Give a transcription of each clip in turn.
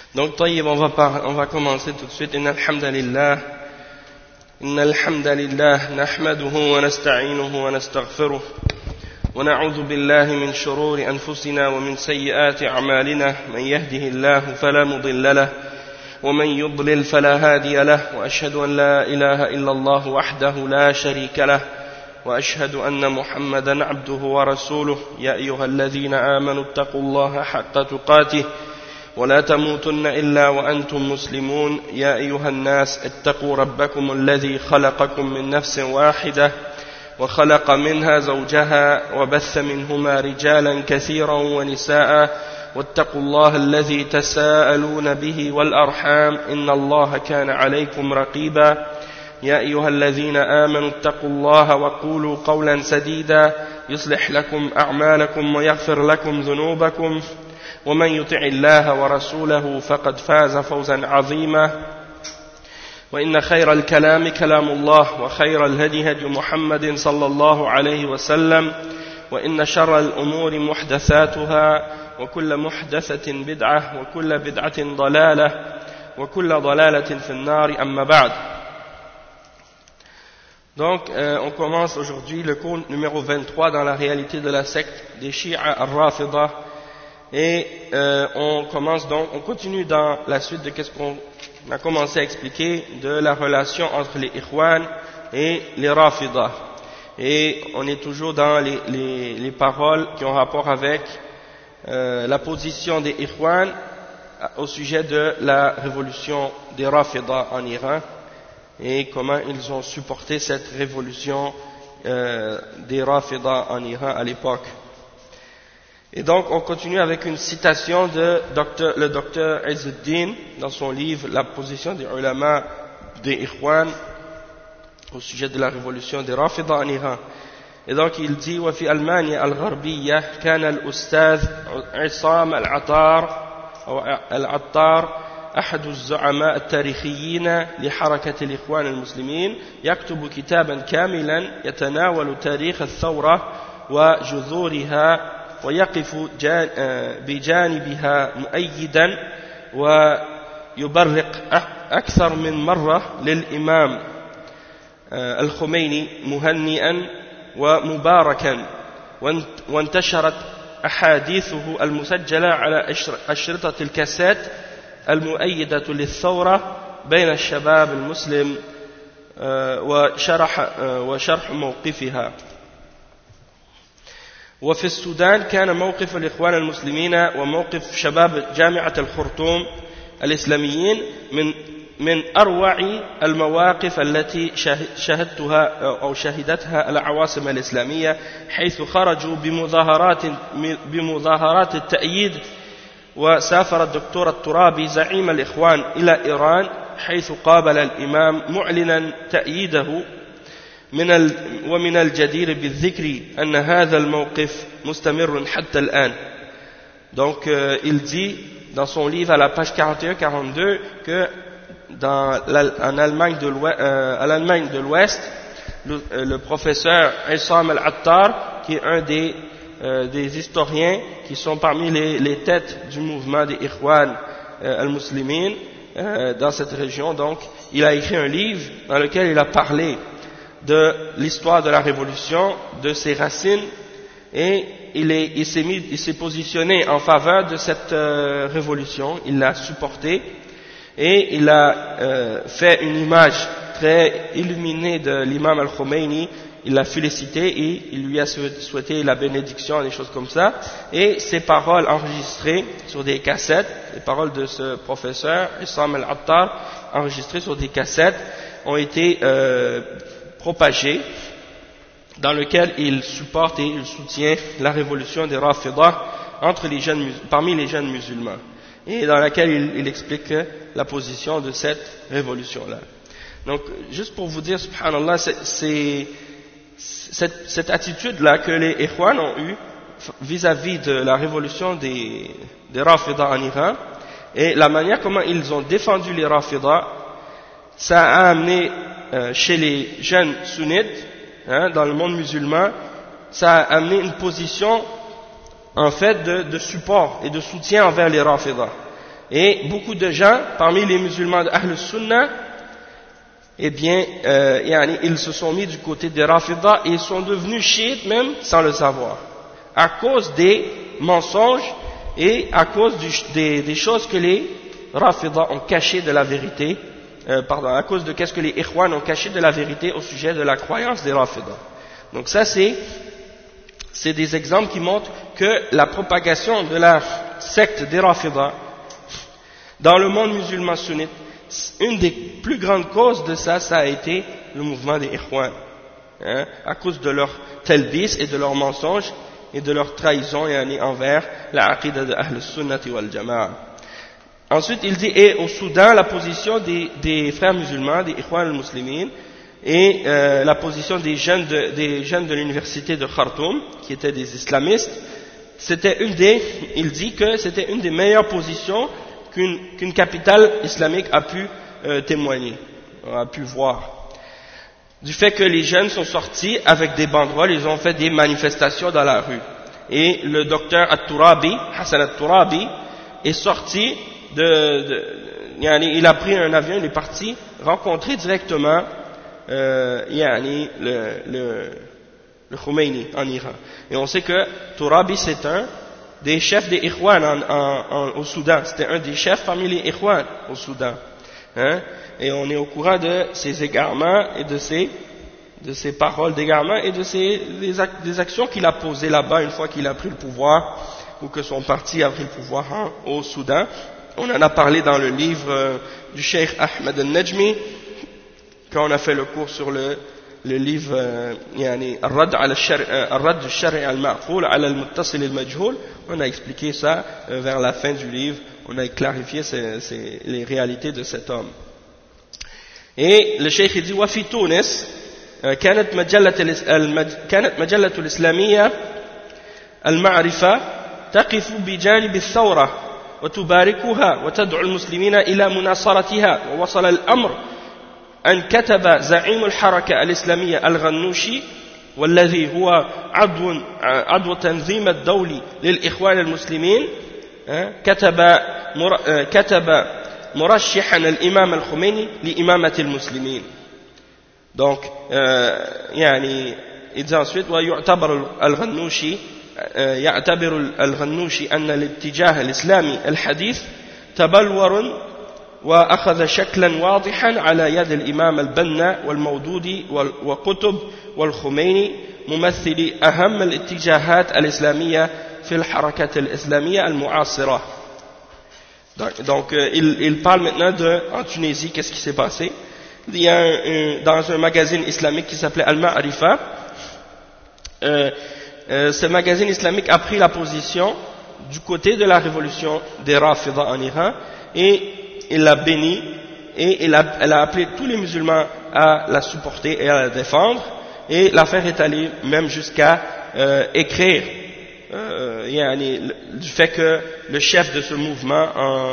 Donc, طيب, on va commencer tout de suite. إن الحمد لله نحمده ونستعينه ونستغفره ونعوذ بالله من شرور أنفسنا ومن سيئات أعمالنا من يهده الله فلا مضل له ومن يضلل فلا هادي له وأشهد أن لا إله إلا الله وحده لا شريك له وأشهد أن محمدا عبده ورسوله يا أيها الذين آمنوا اتقوا الله حق تقاته ولا تموتن إلا وأنتم مسلمون يا أيها الناس اتقوا ربكم الذي خلقكم من نفس واحدة وخلق منها زوجها وبث منهما رجالا كثيرا ونساء واتقوا الله الذي تساءلون به والأرحام إن الله كان عليكم رقيبا يا أيها الذين آمنوا اتقوا الله وقولوا قولا سديدا يصلح لكم أعمالكم ويغفر لكم ذنوبكم ومن يطع الله ورسوله فقد فاز فوزا عظيما وإن خير الكلام كلام الله وخير الهدي هدي محمد صلى الله عليه وسلم وإن شر الأمور محدثاتها وكل محدثة بدعة وكل بدعة ضلالة وكل ضلالة في النار أما بعد. Donc, on commence aujourd'hui le cours numéro 23 dans la réalité de la secte des Shi'a al-Rafida. Et on continue dans la suite de ce qu'on a commencé à expliquer de la relation entre les Ikhwan et les Rafida. Et on est toujours dans les paroles qui ont rapport avec la position des Ikhwan au sujet de la révolution des Rafida en Iran et comment ils ont supporté cette révolution des Rafida en Iran à l'époque. Et donc, on continue avec une citation de le docteur Izzuddin dans son livre La position des ulama des Ikhwan au sujet de la révolution des Rafida en Iran. Et donc, il dit وفي ألمانيا الغربية كان الأستاذ عصام العطار أحد الزعماء التاريخيين لحركة الإخوان المسلمين يكتب كتابا كاملا يتناول تاريخ الثورة وجذورها ويقف بجانبها مؤيدا ويبرق أكثر من مرة للإمام الخميني مهنئا ومباركا وانتشرت أحاديثه المسجلة على أشرطة الكاسيت المؤيدة للثورة بين الشباب المسلم وشرح موقفها. وفي السودان كان موقف الإخوان المسلمين وموقف شباب جامعة الخرطوم الإسلاميين من أروع المواقف التي شهدتها أو شهدتها العواصم الإسلامية حيث خرجوا بمظاهرات التأييد وسافر الدكتور الترابي زعيم الإخوان إلى إيران حيث قابل الإمام معلنا تأييده ومن الجدير بالذكر أن هذا الموقف مستمر حتى الآن. Donc il dit dans son livre à la page 41-42 que à l'Allemagne de l'Ouest, le professeur Issam al-Attar, qui est un des historiens qui sont parmi les têtes du mouvement des Ikhwan al-Muslimin dans cette région, donc il a écrit un livre dans lequel il a parlé de l'histoire de la révolution, de ses racines, et il s'est positionné en faveur de cette révolution, il l'a supportée, et il a fait une image très illuminée de l'imam al-Khomeini, il l'a félicité et il lui a souhaité la bénédiction, des choses comme ça, et ses paroles enregistrées sur des cassettes, les paroles de ce professeur, Issam al-Attar, enregistrées sur des cassettes, ont été propagé, dans lequel il supporte et il soutient la révolution des Rafida parmi les jeunes musulmans, et dans laquelle il explique la position de cette révolution-là. Donc, juste pour vous dire, subhanallah, c'est cette attitude-là que les Ikhwan ont eue vis-à-vis de la révolution des Rafida en Iran, et la manière comment ils ont défendu les Rafida, ça a amené chez les jeunes sunnites, dans le monde musulman, ça a amené une position en fait de support et de soutien envers les Rafida. Et beaucoup de gens, parmi les musulmans de Ahl Sunnah, eh bien, ils se sont mis du côté des Rafida et ils sont devenus chiites même sans le savoir, à cause des mensonges et à cause des choses que les Rafida ont cachées de la vérité, à cause de qu'est-ce que les Ikhwan ont caché de la vérité au sujet de la croyance des Rafida. Donc ça c'est des exemples qui montrent que la propagation de la secte des Rafida dans le monde musulman sunnite, une des plus grandes causes de ça, ça a été le mouvement des Ikhwan, à cause de leur talbis et de leurs mensonges et de leur trahison envers la aqidah de Ahl Sunnati wal Jama'a. Ensuite, il dit, et au Soudan, la position des frères musulmans, des Ikhwan al-Muslimin, et la position des jeunes de l'université de Khartoum, qui étaient des islamistes, il dit que c'était une des meilleures positions qu'une capitale islamique a pu témoigner, a pu voir. Du fait que les jeunes sont sortis avec des banderoles, ils ont fait des manifestations dans la rue. Et le docteur At-Turabi, Hassan At-Turabi, est sorti il a pris un avion, il est parti rencontrer directement le Khomeini en Iran. Et on sait que Turabi c'est un des chefs des Ikhwan au Soudan. C'était un des chefs parmi les Ikhwan au Soudan. Et on est au courant de ses égarements et de ses paroles d'égarement et des actions qu'il a posées là-bas une fois qu'il a pris le pouvoir ou que son parti a pris le pouvoir au Soudan. On en a parlé dans le livre du Cheikh Ahmed al-Najmi quand on a fait le cours sur le livre Al-Radd al-Shar'i al-Ma'qul ala al-Muttasil al-Majhul. On a expliqué ça vers la fin du livre, on a clarifié les réalités de cet homme. Et le Cheikh dit وفي تونس كانت مجلة الإسلامية المعرفة تقف بجانب الثورة وتباركها وتدعو المسلمين إلى مناصرتها، ووصل الأمر أن كتب زعيم الحركة الإسلامية الغنوشي والذي هو عضو تنظيم الدولي للإخوان المسلمين كتب مرشحا الإمام الخميني لإمامة المسلمين. Donc, il dit ensuite ويعتبر الغنوشي أن الاتجاه الإسلامي الحديث تبلور وأخذ شكلا واضحا على يد الإمام البنا والمودودي وقطب والخميني ممثلي أهم الاتجاهات الإسلامية في الحركة الإسلامية المعاصرة. Donc il parle maintenant en Tunisie, qu'est-ce qui s'est passé? Il y a dans un magazine islamique qui s'appelait Al-Ma'rifa, ce magazine islamique a pris la position du côté de la révolution des Rafida en Iran et il l'a béni et elle a appelé tous les musulmans à la supporter et à la défendre, et l'affaire est allée même jusqu'à écrire du fait que le chef de ce mouvement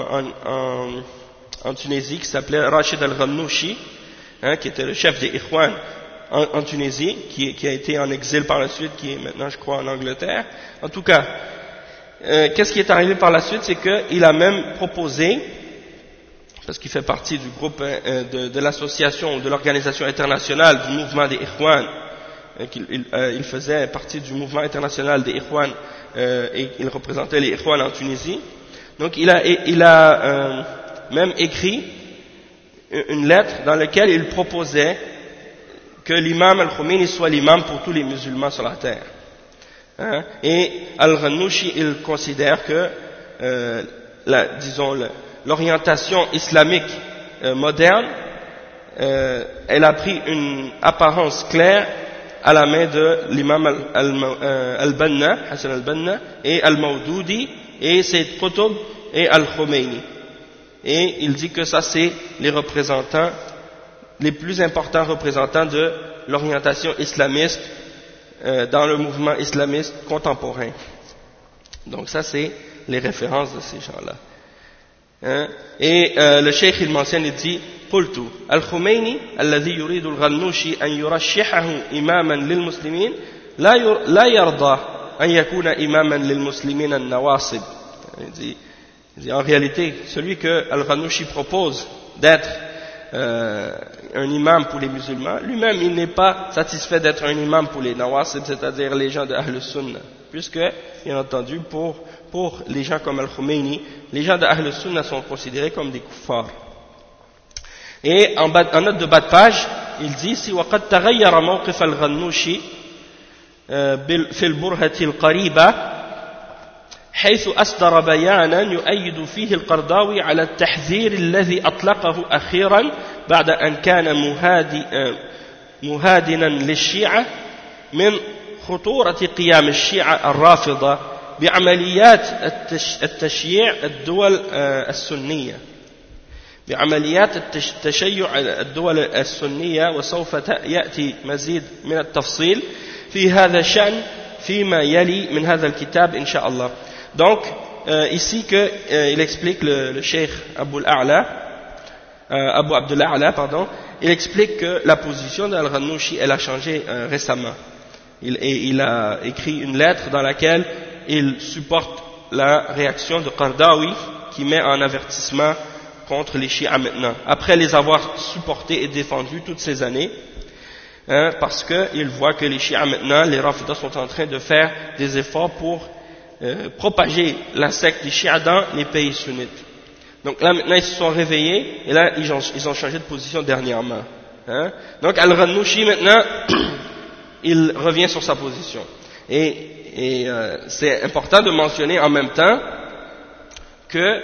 en Tunisie, qui s'appelait Rachid al-Ghannouchi, qui était le chef des Ikhwan en Tunisie, qui a été en exil par la suite, qui est maintenant je crois en Angleterre. En tout cas, qu'est-ce qui est arrivé par la suite, c'est qu'il a même proposé, parce qu'il fait partie du groupe de l'association, de l'organisation internationale du mouvement des Ikhwan, il faisait partie du mouvement international des Ikhwan et il représentait les Ikhwan en Tunisie. Donc il a même écrit une lettre dans laquelle il proposait que l'imam al-Khomeini soit l'imam pour tous les musulmans sur la terre. Et al-Ghannouchi, il considère que l'orientation islamique moderne, elle a pris une apparence claire à la main de l'imam al-Banna, Hassan al-Banna, et al-Mawdoudi, et Sayyid Qutb, et al-Khomeini. Et il dit que ça c'est les représentants, les plus importants représentants de l'orientation islamiste dans le mouvement islamiste contemporain. Donc ça c'est les références de ces gens-là. Et le cheikh il mentionne, il dit قلت الخميني الذي يريد الغنوشي أن يرشحه إماما للمسلمين لا يرضى أن يكون إماما للمسلمين النواصب. En réalité, celui que Al-Ghanouchi propose d'être un imam pour les musulmans, lui-même il n'est pas satisfait d'être un imam pour les nawasib, c'est-à-dire les gens de Ahl Sunnah, puisque, bien entendu, pour les gens comme Al-Khomeini, les gens de Ahl Sunnah sont considérés comme des kuffars. Et en note de bas de page, il dit ici وَقَدْ تَغَيَّرَ مَوْقِفَ الْغَنُّوشِ في البرهة القريبة حيث أصدر بيانا يؤيد فيه القرضاوي على التحذير الذي أطلقه أخيرا بعد أن كان مهادنا للشيعة من خطورة قيام الشيعة الرافضة بعمليات التشييع الدول السنية بعمليات تشيع الدول السنية وسوف يأتي مزيد من التفصيل في هذا الشأن فيما يلي من هذا الكتاب إن شاء الله. Donc, ici il explique le cheikh Abu Abdullah A'la, pardon, il explique que la position d'Al-Ghanouchi, elle a changé récemment. Il a écrit une lettre dans laquelle il supporte la réaction de Qardawi qui met en avertissement contre les chiites maintenant, après les avoir supportés et défendus toutes ces années, parce qu'il voit que les chiites maintenant, les rafidas sont en train de faire des efforts pour propager la secte des chiites dans les pays sunnites. Donc là maintenant ils se sont réveillés et là ils ont changé de position dernièrement. Donc Al-Ghanouchi maintenant il revient sur sa position. Et c'est important de mentionner en même temps que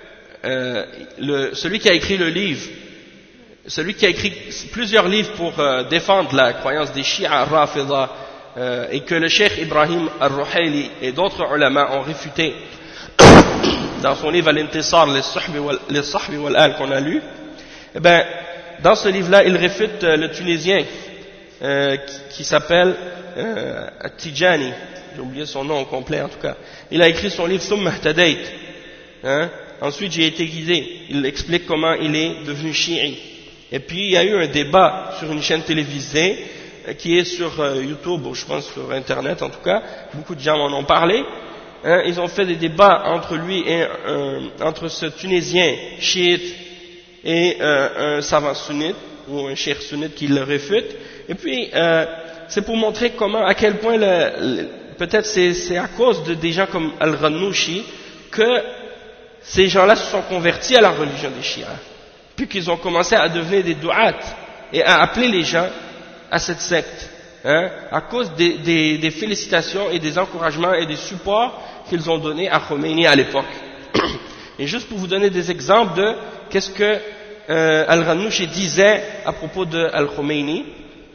celui qui a écrit le livre, celui qui a écrit plusieurs livres pour défendre la croyance des chiites Rafida, et que le cheikh Ibrahim al-Ruhaili et d'autres ulama ont réfuté dans son livre Al-Intisar les Sahbi wal-Al qu'on a lu, eh ben, dans ce livre-là, il réfute le Tunisien qui s'appelle Tijani, j'ai oublié son nom au complet en tout cas. Il a écrit son livre Thumma Ihtadayt. Ensuite, j'ai été guidé. Il explique comment il est devenu chiite. Et puis, il y a eu un débat sur une chaîne télévisée qui est sur YouTube, ou je pense sur Internet en tout cas. Beaucoup de gens m'en ont parlé. Ils ont fait des débats entre lui et entre ce Tunisien chiite et un savant sunnite ou un cheikh sunnite qui le réfute. Et puis, c'est pour montrer comment, à quel point, peut-être c'est à cause de des gens comme Al-Ghanouchi que ces gens-là se sont convertis à la religion des chiites, puis qu'ils ont commencé à devenir des du'at et à appeler les gens à cette secte, à cause des félicitations et des encouragements et des supports qu'ils ont donnés à Khomeini à l'époque. Et juste pour vous donner des exemples de qu'est-ce que Al-Ghanouchi disait à propos de Al-Khomeini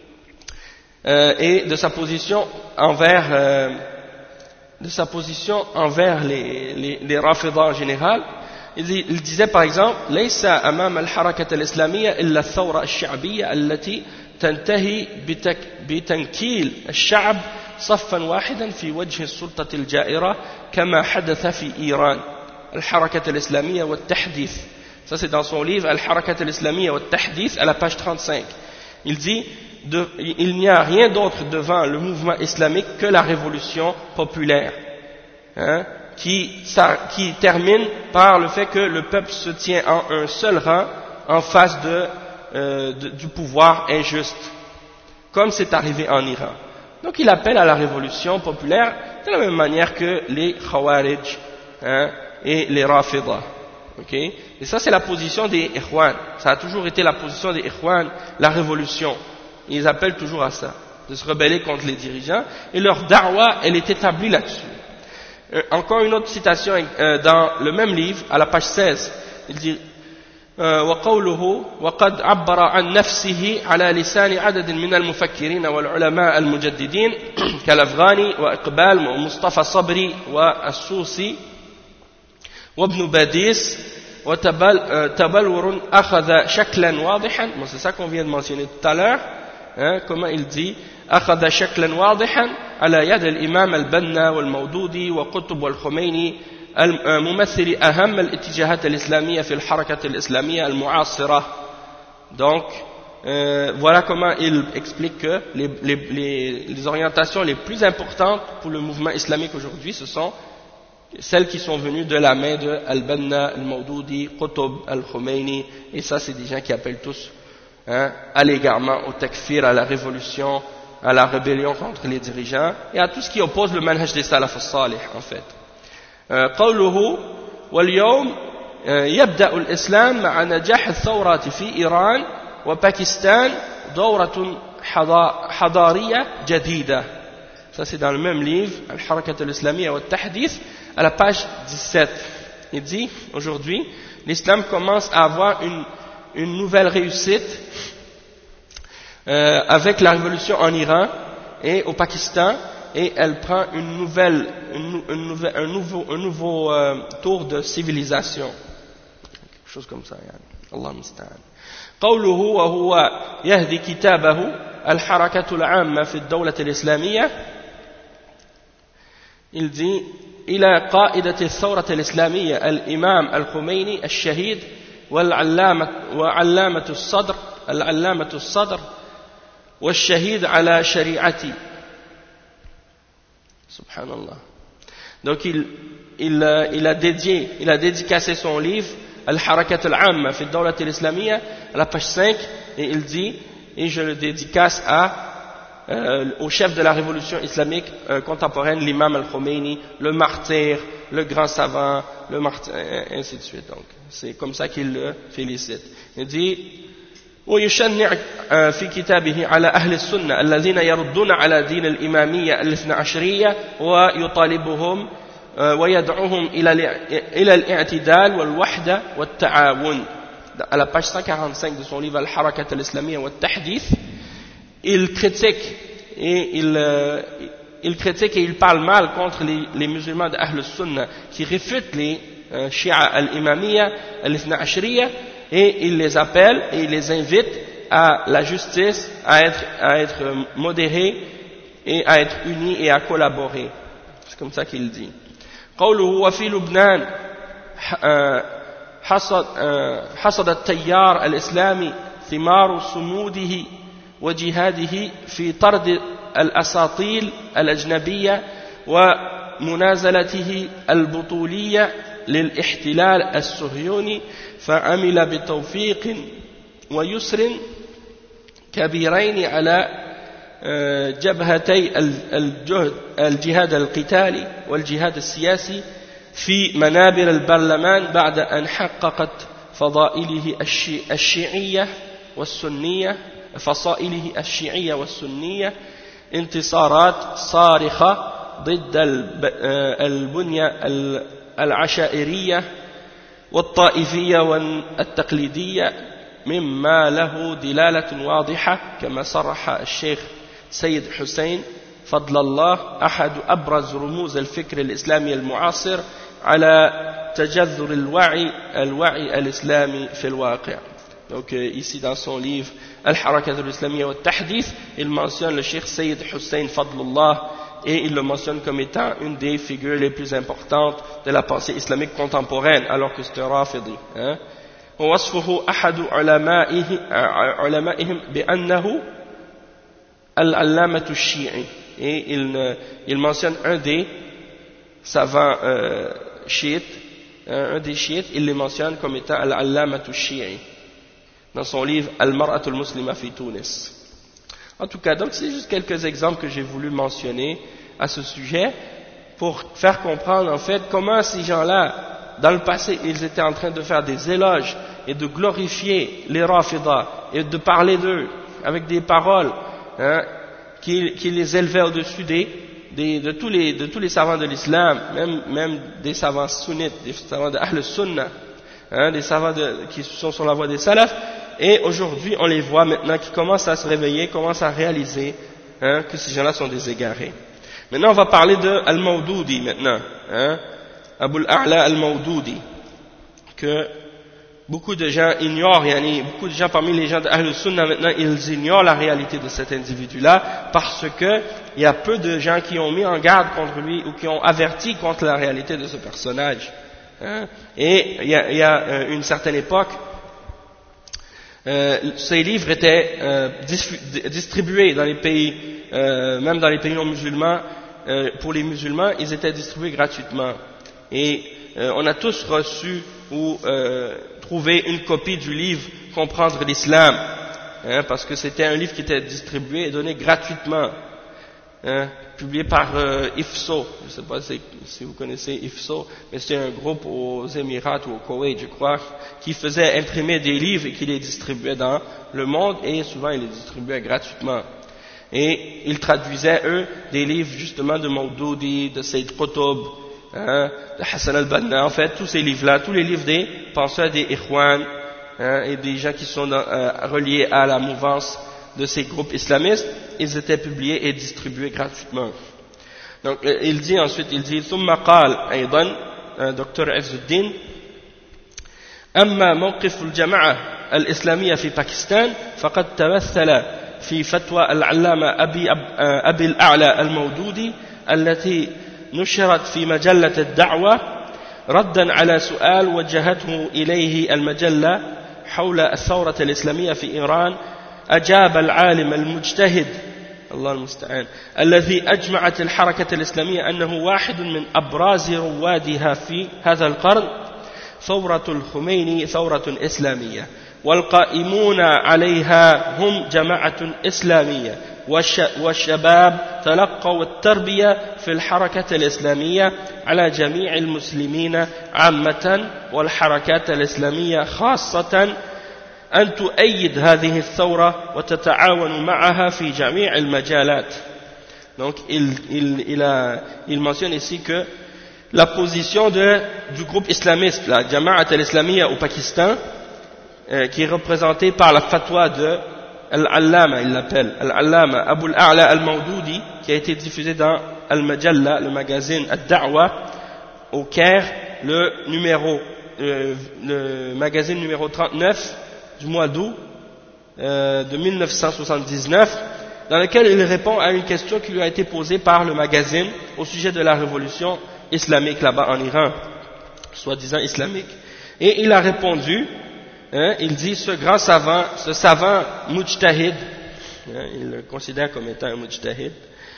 et de sa position envers les Rafida en général. Il disait par exemple ليس أمام الحركة الإسلامية إلا الثورة الشعبية التي تنتهي بتنكيل الشعب صفا واحدا في وجه السلطة الجائرة كما حدث في إيران الحركة الإسلامية والتحديث. Ça c'est dans son livre الحركة الإسلامية والتحديث à la page 35. Il dit il n'y a rien d'autre devant le mouvement islamique que la révolution populaire, qui termine par le fait que le peuple se tient en un seul rang en face du pouvoir injuste, comme c'est arrivé en Iran. Donc il appelle à la révolution populaire de la même manière que les Khawarij et les Rafida. Okay? Et ça c'est la position des Ikhwan, ça a toujours été la position des Ikhwan, la révolution. Ils appellent toujours à ça, de se rebeller contre les dirigeants, et leur da'wa, elle est établie là-dessus. Encore une autre citation dans le même livre, à la page 16, il dit وقوله وقد عبر عن نفسه على لسان عدد من المفكرين والعلماء المجددين كالأفغاني وإقبال ومصطفى صبري والسوسي وابن باديس وتبلور أخذ شكلا واضحا. C'est ça qu'on vient de mentionner tout à l'heure. Comment il dit أخذ شكلا واضحا على يد الإمام البنا والمودودي وقطب والخميني ممثل أهم الاتجاهات الإسلامية في الحركة الإسلامية المعاصرة. Donc voilà comment il explique que les orientations les plus importantes pour le mouvement islamique aujourd'hui, ce sont celles qui sont venues de la main de Al-Banna, Al-Mawdoudi, Qutb, Al-Khomeini, et ça c'est des gens qui appellent tous à l'égarement, au takfir, à la révolution, à la rébellion contre les dirigeants, et à tout ce qui oppose le manhaj des salaf as-salih en fait. قوله واليوم يبدأ الإسلام مع نجاح الثورات في إيران وباكستان دورة حضارية جديدة. Ça c'est dans le même livre, Al-Harakat al-Islamiyya wa al-Tahdith, à la page 17. Il dit, aujourd'hui, l'islam commence à avoir une nouvelle réussite avec la révolution en Iran et au Pakistan, et elle prend un nouveau tour de civilisation. Quelque chose comme ça, yani. Allah musta'an. قوله وهو يهدي كتابه الحركة العامة في الدولة الإسلامية. Il dit إلى قائدة الثورة الإسلامية الإمام الخميني الشهيد وعلامة الصدر والشهيد على شريعتي. Subhanallah. Donc il a dédicacé son livre Al-Harakat al-Amma fi al-Dawlat al-Islamiyya à la page 5, et il dit, et je le dédicace au chef de la révolution islamique contemporaine, l'imam al-Khomeini, le martyr, le grand savant, le martyr, ainsi de suite. Donc c'est comme ça qu'il le félicite. Il dit ويشنع في كتابه على أهل السنة الذين يردون على دين الإمامية الاثنى عشرية ويطالبهم ويدعوهم إلى الاعتدال والوحدة والتعاون. À la page 145 de son livre Al-Harakat al-Islamiyya wa al-Tahdith, il critique et il parle mal contre les musulmans d'Ahl al-Sunnah qui réfutent les Shia al-Imamiyya al-Ithna Ashriya, et il les appelle et il les invite à la justice, à être modérés et à être unis et à collaborer. C'est comme ça qu'il dit. قوله وفي لبنان حصد التيار الإسلامي ثمار صموده وجهاده في طرد الأساطيل الأجنبية ومنازلته البطولية للاحتلال الصهيوني، فعمل بتوفيق ويسر كبيرين على جبهتي الجهاد القتالي والجهاد السياسي في منابر البرلمان بعد أن حققت فصائله الشيعية والسنية انتصارات صارخة ضد البنية العشائرية والطائفية والتقليدية مما له دلالة واضحة كما صرح الشيخ سيد حسين فضل الله أحد أبرز رموز الفكر الإسلامي المعاصر على تجذر الوعي الإسلامي في الواقع. Donc ici dans son livre Al-Harakat al-Islamiyya wa al-Tahdith, il mentionne le Cheikh Sayyid Hussein Fadlullah, et il le mentionne comme étant une des figures les plus importantes de la pensée islamique contemporaine, alors que c'est un rafidi. ووصفه أحد علمائهم بأنه العلامة الشيعي, et il mentionne un des savants chiites, il le mentionne comme étant al-allamah al-shi'i dans son livre Al-Mar'at al-Muslima fi Tunis. En tout cas, donc c'est juste quelques exemples que j'ai voulu mentionner à ce sujet pour faire comprendre en fait comment ces gens-là, dans le passé, ils étaient en train de faire des éloges et de glorifier les Rafidah et de parler d'eux avec des paroles qui les élevaient au-dessus de tous les savants de l'islam, même des savants sunnites, des savants de Ahl Sunnah, des savants qui sont sur la voie des salafs. Et aujourd'hui, on les voit maintenant qui commencent à se réveiller, commencent à réaliser que ces gens-là sont des égarés. Maintenant, on va parler de Al-Mawdoudi maintenant, Abul A'la Al-Mawdoudi, que beaucoup de gens ignorent, beaucoup de gens parmi les gens d'Ahl Sunnah maintenant, ils ignorent la réalité de cet individu-là parce que il y a peu de gens qui ont mis en garde contre lui ou qui ont averti contre la réalité de ce personnage. Et il y a une certaine époque, ces livres étaient distribués dans les pays, même dans les pays non musulmans, pour les musulmans, ils étaient distribués gratuitement. Et on a tous reçu ou trouvé une copie du livre Comprendre l'Islam, hein, parce que c'était un livre qui était distribué et donné gratuitement, hein, publié par IFSO. Je ne sais pas si vous connaissez IFSO, mais c'est un groupe aux Émirats ou au Koweït, je crois, qui faisait imprimer des livres et qui les distribuait dans le monde, et souvent ils les distribuaient gratuitement. Et ils traduisaient, eux, des livres justement de Mawdoudi, de Sayyid Qutb, hein, de Hassan al-Banna, en fait, tous ces livres-là, tous les livres des penseurs des Ikhwan, hein, et des gens qui sont reliés à la mouvance de ces groupes islamistes, ils étaient publiés et distribués gratuitement. Donc, il dit ensuite, ثم قال أيضا دكتور عز الدين أما موقف الجماعة الإسلامية في باكستان فقد تمثل في فتوى العلامة أبي الأعلى المودودي التي نشرت في مجلة الدعوة ردا على سؤال وجهته إليه المجلة حول الثورة الإسلامية في إيران. أجاب العالم المجتهد الله المستعان الذي أجمعت الحركة الإسلامية أنه واحد من أبراز روادها في هذا القرن ثورة الخميني ثورة إسلامية والقائمون عليها هم جماعة إسلامية والشباب تلقوا التربية في الحركة الإسلامية على جميع المسلمين عامة والحركات الإسلامية خاصة أن تؤيد هذه الثورة وتتعاون معها في جميع المجالات. Donc il mentionne ici que la position du groupe islamiste, la Jama'at al-Islamiyya au Pakistan, qui est représentée par la fatwa de Al-Allama, il l'appelle Al-Allama Abu al-A'la al-Mawdoudi, qui a été diffusée dans Al-Majalla, le magazine Ad-Da'wa au Caire, le magazine numéro 39 du mois d'août de 1979, dans lequel il répond à une question qui lui a été posée par le magazine au sujet de la révolution islamique là-bas en Iran, soi-disant islamique. Et il a répondu, hein, il dit, ce savant mujtahid, hein, il le considère comme étant un mujtahid,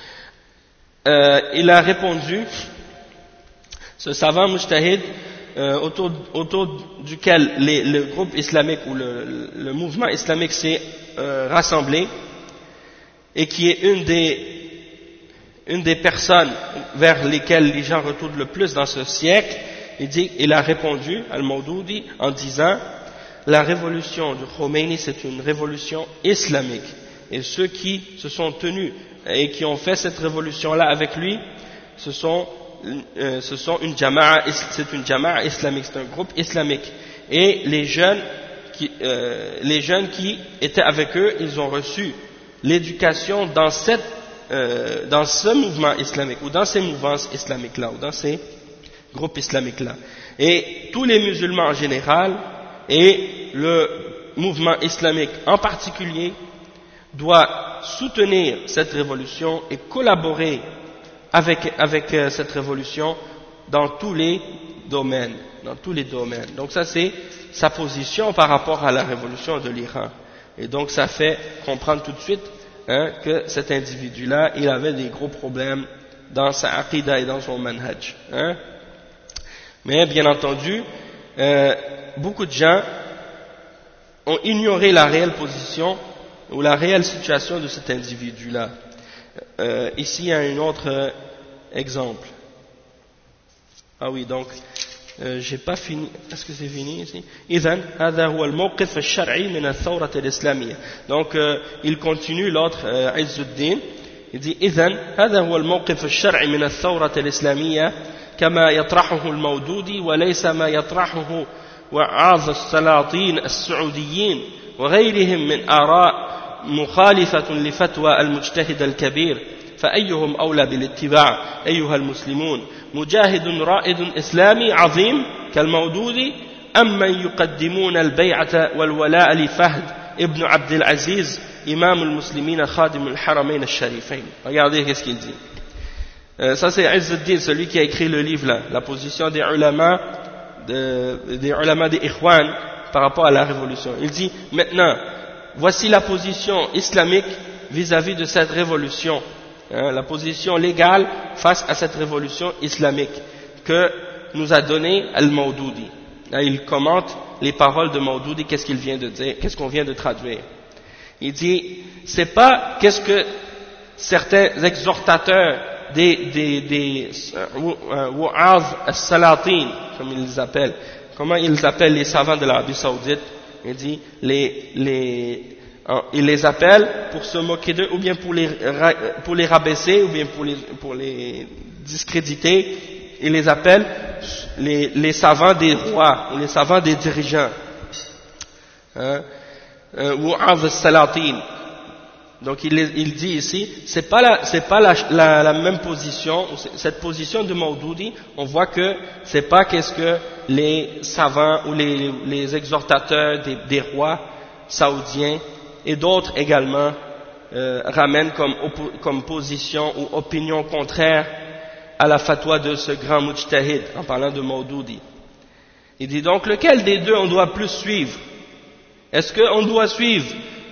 il a répondu, ce savant mujtahid, autour duquel le groupe islamique ou le mouvement islamique s'est rassemblé, et qui est une des personnes vers lesquelles les gens retournent le plus dans ce siècle. Il a répondu, Al-Mawdoudi, en disant la révolution du Khomeini c'est une révolution islamique, et ceux qui se sont tenus et qui ont fait cette révolution là avec lui, ce sont une jama'a, c'est une jama'a islamique, c'est un groupe islamique, et les jeunes qui étaient avec eux, ils ont reçu l'éducation dans ce mouvement islamique, ou dans ces mouvances islamiques là, ou dans ces groupes islamiques là, et tous les musulmans en général et le mouvement islamique en particulier doit soutenir cette révolution et collaborer avec cette révolution dans tous les domaines. Donc ça c'est sa position par rapport à la révolution de l'Iran. Et donc ça fait comprendre tout de suite, hein, que cet individu-là, il avait des gros problèmes dans sa aqida et dans son manhaj. Hein. Mais bien entendu, beaucoup de gens ont ignoré la réelle position ou la réelle situation de cet individu-là. Ici, il y a un autre exemple. Ah oui, donc, j'ai pas fini. Est-ce que c'est fini ici? إذن هذا هو الموقف الشرعي من الثورة الإسلامية. Donc, il continue l'autre, عز الدين. Il dit إذن هذا هو الموقف الشرعي من الثورة الإسلامية كما يطرحه المودودي وليس ما يطرحه وعاظ السلاطين السعوديين وغيرهم من آراء مخالفة لفتوى المجتهد الكبير فأيهم أولى بالاتباع أيها المسلمون مجاهد رائد إسلامي عظيم كالمودودي أم من يقدمون البيعة والولاء لفهد ابن عبد العزيز إمام المسلمين خادم الحرمين الشريفين. Regardez qu'est-ce qu'il dit. Ça c'est Izz al-Din, celui qui a écrit le livre là, la position des ulama des Ikhwan par rapport à la révolution. Il dit maintenant, voici la position islamique vis-à-vis de cette révolution, hein, la position légale face à cette révolution islamique, que nous a donné Al-Mawdoudi. Là, il commente les paroles de Mawdoudi, qu'est-ce qu'il vient de dire, qu'est-ce qu'on vient de traduire. Il dit, c'est pas qu'est-ce que certains exhortateurs des Wa'az as-Salatin, comme ils les appellent, comment ils appellent les savants de l'Arabie Saoudite, il dit, il les appelle pour se moquer d'eux, ou bien pour les rabaisser, ou bien pour les discréditer. Il les appelle les savants des rois, ou les savants des dirigeants. Wa'az as-Salatin. Donc il dit ici, c'est pas la même position, cette position de Mawdoudi, on voit que c'est pas qu'est-ce que les savants ou les exhortateurs des rois saoudiens et d'autres également ramènent comme position ou opinion contraire à la fatwa de ce grand mujtahid, en parlant de Mawdoudi. Il dit donc, lequel des deux on doit plus suivre? Est-ce qu'on doit suivre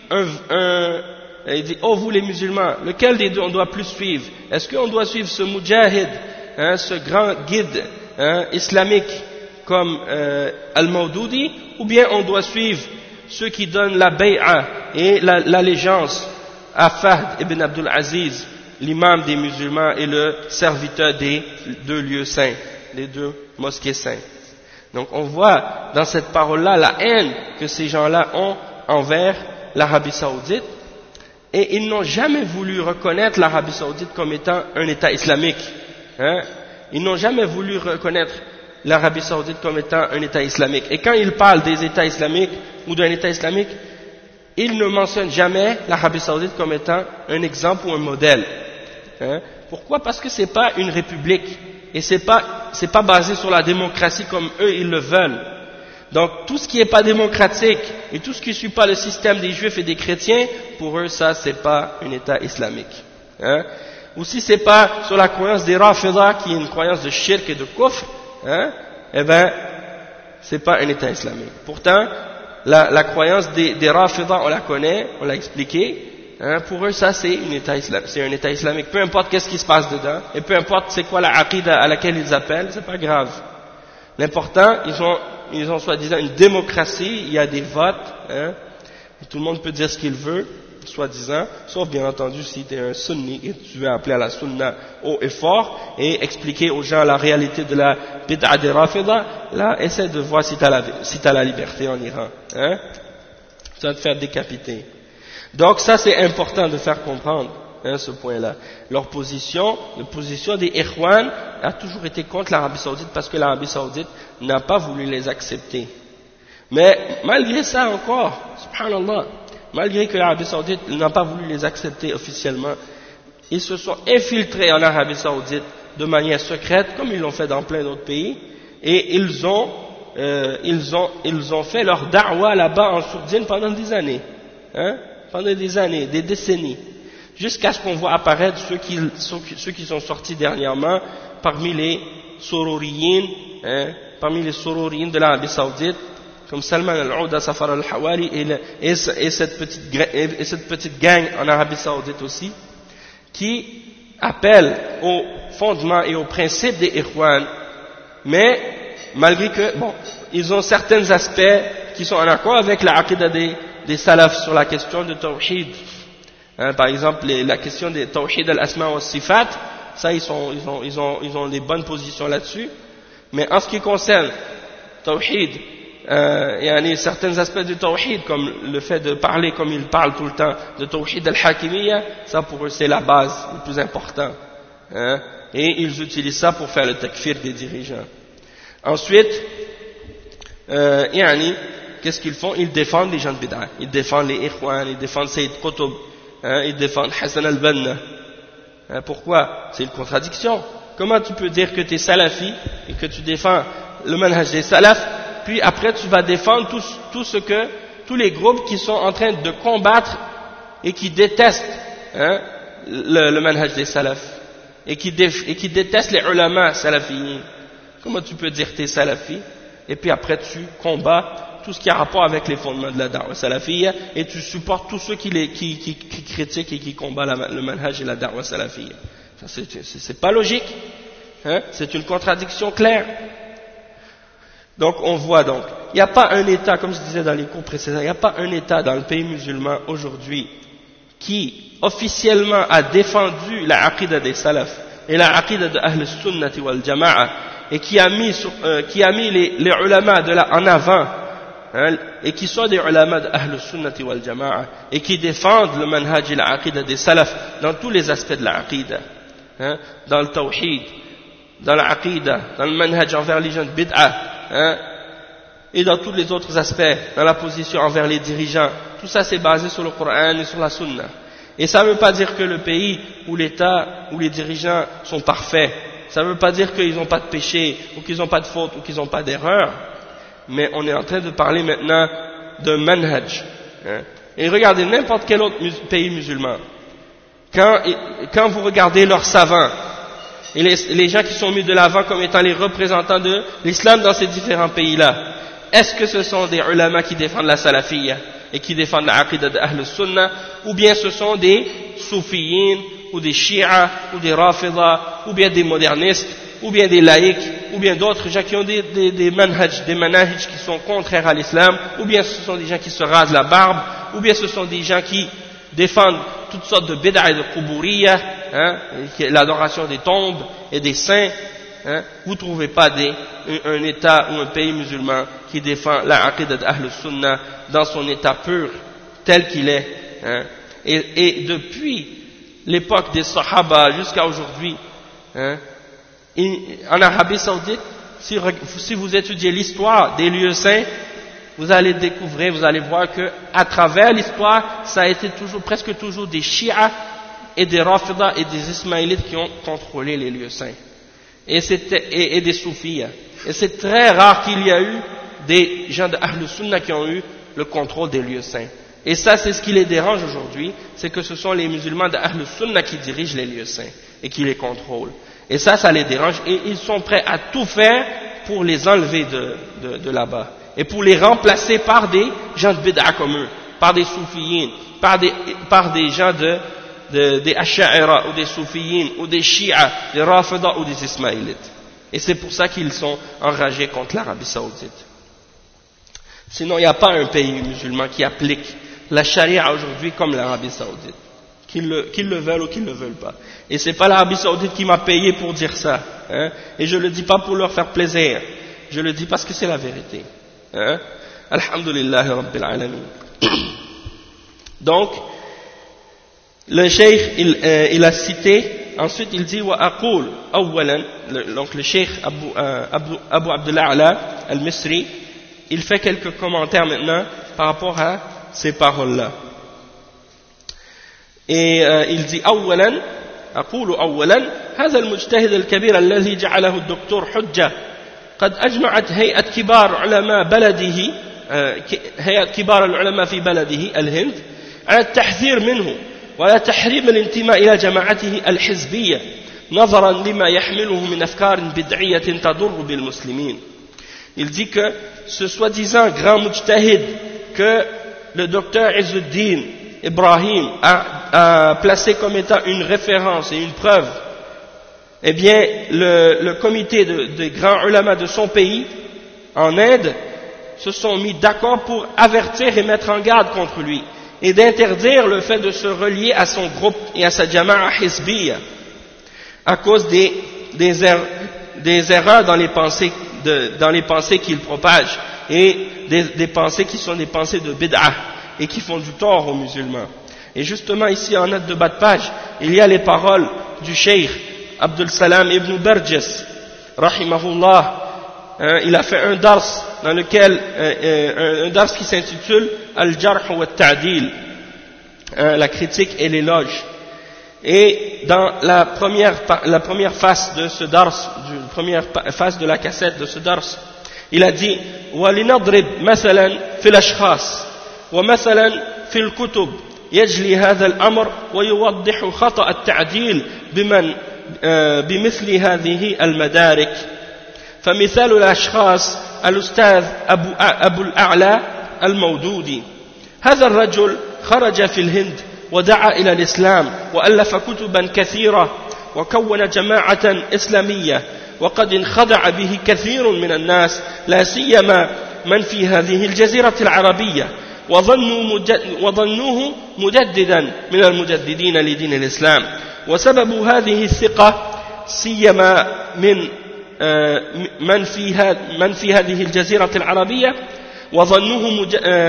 il dit, oh vous les musulmans, lequel des deux on doit plus suivre? Est-ce qu'on doit suivre ce mujahid, ce grand guide islamique comme Al-Mawdoudi, ou bien on doit suivre ceux qui donnent la bay'a et l'allégeance à Fahd ibn Abdul Aziz, l'imam des musulmans et le serviteur des deux lieux saints, des deux mosquées saintes? Donc on voit dans cette parole-là la haine que ces gens-là ont envers l'Arabie Saoudite, et ils n'ont jamais voulu reconnaître l'Arabie Saoudite comme étant un État islamique. Ils n'ont jamais voulu reconnaître l'Arabie Saoudite comme étant un État islamique. Et quand ils parlent des États islamiques ou d'un État islamique, ils ne mentionnent jamais l'Arabie Saoudite comme étant un exemple ou un modèle. Pourquoi? Parce que c'est pas une république et c'est pas basé sur la démocratie comme eux ils le veulent. Donc tout ce qui n'est pas démocratique et tout ce qui ne suit pas le système des juifs et des chrétiens, pour eux ça c'est pas un État islamique. Ou si c'est pas sur la croyance des Rafida qui est une croyance de shirk et de kufr, eh ben c'est pas un État islamique. Pourtant la croyance des Rafida on la connaît, on l'a expliqué. Pour eux ça c'est un État islamique. Peu importe qu'est-ce qui se passe dedans et peu importe c'est quoi la aqida à laquelle ils appellent, c'est pas grave. L'important, ils ont soi-disant une démocratie, il y a des votes, et tout le monde peut dire ce qu'il veut, soi-disant, sauf bien entendu si tu es un sunni et tu veux appeler à la sunna haut et fort et expliquer aux gens la réalité de la bid'a des Rafida, là, essaie de voir si tu as la liberté en Iran. Tu vas te faire décapiter. Donc ça c'est important de faire comprendre. Ce point-là. Leur position, la position des Ikhwan a toujours été contre l'Arabie Saoudite parce que l'Arabie Saoudite n'a pas voulu les accepter. Mais malgré ça encore, subhanallah, malgré que l'Arabie Saoudite n'a pas voulu les accepter officiellement, ils se sont infiltrés en Arabie Saoudite de manière secrète, comme ils l'ont fait dans plein d'autres pays, et ils ont fait leur da'wa là-bas en sourdine pendant des années, pendant des années, des décennies. Jusqu'à ce qu'on voit apparaître ceux qui sont sortis dernièrement parmi les sororiyin de l'Arabie Saoudite, comme Salman al-Ouda, Safar al-Hawali et cette petite gang en Arabie Saoudite aussi, qui appellent au fondement et aux principes des Ikhwan, mais malgré que, bon, ils ont certains aspects qui sont en accord avec la aqida des salafs sur la question de tawhid. Par exemple, la question des tawhid al-asma wa sifat, ça ils ont des bonnes positions là-dessus. Mais en ce qui concerne tawhid, il y a certains aspects du tawhid, comme le fait de parler comme ils parlent tout le temps, de tawhid al-hakimiyya, ça pour eux c'est la base, le plus important. Et ils utilisent ça pour faire le takfir des dirigeants. Ensuite, qu'est-ce qu'ils font? Ils défendent les gens de bid'a, ils défendent les Ikhwan, ils défendent Sayyid Qutb, ils défendent Hassan al-Banna. Pourquoi? C'est une contradiction. Comment tu peux dire que tu es salafi et que tu défends le manhaj des salafs, puis après tu vas défendre tous les groupes qui sont en train de combattre et qui détestent le manhaj des salafs et qui détestent les ulama salafiyyin? Comment tu peux dire que tu es salafi et puis après tu combats tout ce qui a rapport avec les fondements de la da'wa salafiyya et tu supportes tous ceux qui critiquent et qui combattent le manhaj et la da'wa salafiyya? C'est pas logique, c'est une contradiction claire. Donc on voit donc, il n'y a pas un État, comme je disais dans les cours précédents, il n'y a pas un État dans le pays musulman aujourd'hui qui officiellement a défendu la aqida des salaf et la aqida de Ahl Sunnati wal Jama'a et qui a mis les ulama en avant, hein, et qui sont des ulama de Ahl Sunnati wal Jama'a et qui défendent le manhaj et la aqida des salaf dans tous les aspects de la aqida, hein, dans le tawhid, dans la aqida, dans le manhaj envers les gens de bid'ah, hein, et dans tous les autres aspects, dans la position envers les dirigeants. Tout ça c'est basé sur le Coran et sur la Sunna. Et ça ne veut pas dire que le pays ou l'État ou les dirigeants sont parfaits. Ça ne veut pas dire qu'ils n'ont pas de péché ou qu'ils n'ont pas de faute ou qu'ils n'ont pas d'erreur. Mais on est en train de parler maintenant de manhaj, hein. Et regardez n'importe quel autre pays musulman. Quand vous regardez leurs savants et les gens qui sont mis de l'avant comme étant les représentants de l'islam dans ces différents pays-là, est-ce que ce sont des ulama qui défendent la salafiyya et qui défendent la aqida de Ahl Sunnah, ou bien ce sont des soufiyin, ou des shi'a, ou des rafida, ou bien des modernistes, ou bien des laïcs, ou bien d'autres gens qui ont des manhaj qui sont contraires à l'islam, ou bien ce sont des gens qui se rasent la barbe, ou bien ce sont des gens qui défendent toutes sortes de bid'a et de quburiyya, hein, l'adoration des tombes et des saints, hein. Vous ne trouvez pas un État ou un pays musulman qui défend la aqida d'Ahl Sunnah dans son état pur, tel qu'il est, hein. Et depuis l'époque des Sahaba jusqu'à aujourd'hui, hein, en Arabie Saoudite, si vous étudiez l'histoire des lieux saints, vous allez découvrir, vous allez voir que à travers l'histoire, ça a été presque toujours des Shi'a et des Rafida et des Ismaélites qui ont contrôlé les lieux saints. Et des soufis. Et c'est très rare qu'il y a eu des gens de Ahl Sunnah qui ont eu le contrôle des lieux saints. Et ça, c'est ce qui les dérange aujourd'hui, c'est que ce sont les musulmans de Ahl Sunnah qui dirigent les lieux saints et qui les contrôlent. Et ça les dérange et ils sont prêts à tout faire pour les enlever de là-bas et pour les remplacer par des gens de bid'a comme eux, par des soufiyin, par des gens des Ash'a'ira ou des Soufiyin ou des Shi'a, des Rafida ou des Ismaélites. Et c'est pour ça qu'ils sont enragés contre l'Arabie Saoudite. Sinon, il n'y a pas un pays musulman qui applique la charia aujourd'hui comme l'Arabie Saoudite, qu'ils le veulent ou qu'ils ne le veulent pas. Et c'est pas l'Arabie Saoudite qui m'a payé pour dire ça, hein? Et je le dis pas pour leur faire plaisir, je le dis parce que c'est la vérité, hein? Alhamdulillah Rabbil Alamin. Donc, le cheikh, il a cité, ensuite il dit wa aqul awwalan, donc le cheikh Abu Abdullah Ala al-Misri, il fait quelques commentaires maintenant par rapport à ces paroles-là. Et il dit awwalan, aqul awwalan, هذا المجتهد الكبير الذي جعله الدكتور حجة قد أجمعت هيئة كبار علماء بلده هيئة كبار العلماء في بلده الهند على التحذير منه ولا تحريم الانتماء إلى جماعته الحزبية نظرا لما يحمله من أفكار بدعية تضر بالمسلمين. Il dit que ce soi-disant grand mujtahid que le docteur Izzuddin Ibrahim a placé comme étant une référence et une preuve, eh bien le comité des grands ulama de son pays en Inde se sont mis d'accord pour avertir et mettre en garde contre lui et d'interdire le fait de se relier à son groupe et à sa jama'a hizbiyya à cause des erreurs dans les pensées qu'il propage et des pensées qui sont des pensées de bid'ah et qui font du tort aux musulmans. Et justement ici en note de bas de page, il y a les paroles du cheikh Abdul Salam ibn Burjis rahimahullah. Il a fait un dars dans lequel un dars qui s'intitule Al-Jarh wa Ta'dil, la critique et l'éloge. Et dans la première face de ce dars, la première face de la cassette de ce dars, il a dit وَلِنَضْرِبْ مَثَلًا فِي الْأَشْخَاصِ وَمَثَلًا فِي الْكُتُبِ يجلي هذا الأمر ويوضح خطأ التعديل بمثل هذه المدارك. فمثال الأشخاص الأستاذ أبو الأعلى المودودي. هذا الرجل خرج في الهند ودعا إلى الإسلام وألف كتبا كثيرة وكون جماعة إسلامية وقد انخدع به كثير من الناس لا سيما من في هذه الجزيرة العربية وظنوه مجددا من المجددين لدين الإسلام وسبب هذه الثقة سيما من في هذه الجزيرة العربية وظنوه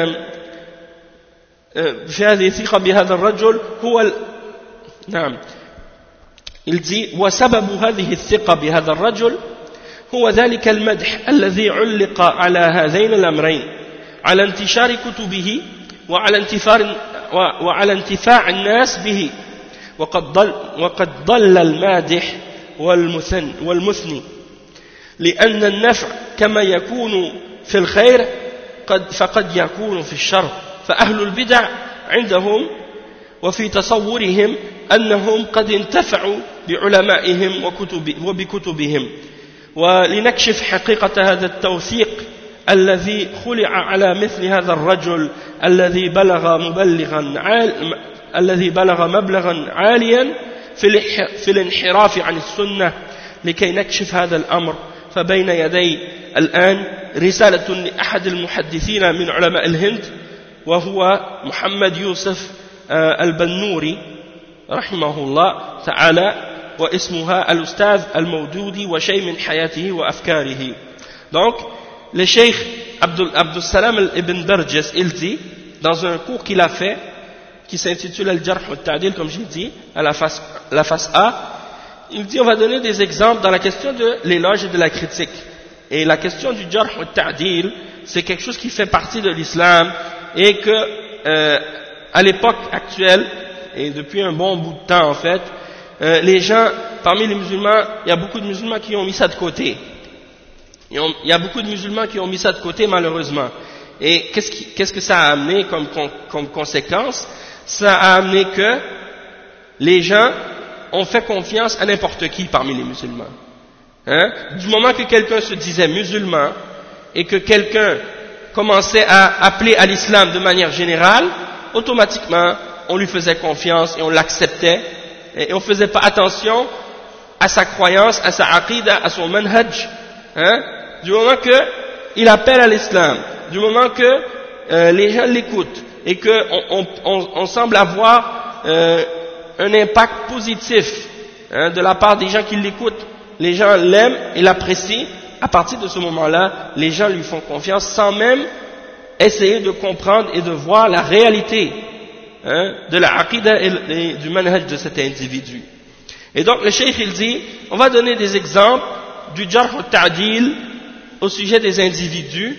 في هذه الثقة بهذا الرجل هو نعم il dit وسبب هذه الثقة بهذا الرجل هو ذلك المدح الذي علق على هذين الأمرين على انتشار كتبه وعلى انتفاع الناس به وقد ضل المادح والمثني لأن النفع كما يكون في الخير فقد يكون في الشر فأهل البدع عندهم وفي تصورهم أنهم قد انتفعوا بعلمائهم وبكتبهم ولنكشف حقيقة هذا التوثيق الذي خلع على مثل هذا الرجل الذي بلغ مبلغا عاليا في الانحراف عن السنة لكي نكشف هذا الأمر فبين يدي الآن رسالة لأحد المحدثين من علماء الهند وهو محمد يوسف البنوري رحمه الله تعالى واسمها الأستاذ المودودي وشيء من حياته وأفكاره. Donc le cheikh Abdul Salam ibn Darjes il dit dans un cours qu'il a fait qui s'intitule Al-Jarh al-Ta'dil comme j'ai dit à la face A, il dit on va donner des exemples dans la question de l'éloge et de la critique. Et la question du Jarh al-Ta'dil c'est quelque chose qui fait partie de l'islam et que à l'époque actuelle et depuis un bon bout de temps en fait, les gens, parmi les musulmans, il y a beaucoup de musulmans qui ont mis ça de côté. Il y a beaucoup de musulmans qui ont mis ça de côté malheureusement. Et qu'est-ce que ça a amené comme conséquence? Ça a amené que les gens ont fait confiance à n'importe qui parmi les musulmans. Hein? Du moment que quelqu'un se disait musulman et que quelqu'un commençait à appeler à l'islam de manière générale, automatiquement on lui faisait confiance et on l'acceptait et on ne faisait pas attention à sa croyance, à sa aqida, à son manhaj. Hein? Du moment qu'il appelle à l'islam, du moment que les gens l'écoutent et qu'on semble avoir un impact positif de la part des gens qui l'écoutent, les gens l'aiment et l'apprécient, à partir de ce moment-là, les gens lui font confiance sans même essayer de comprendre et de voir la réalité de la aqida et du manhaj de cet individu. Et donc le cheikh il dit, on va donner des exemples du jarh al-ta'dil au sujet des individus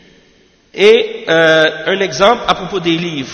et un exemple à propos des livres.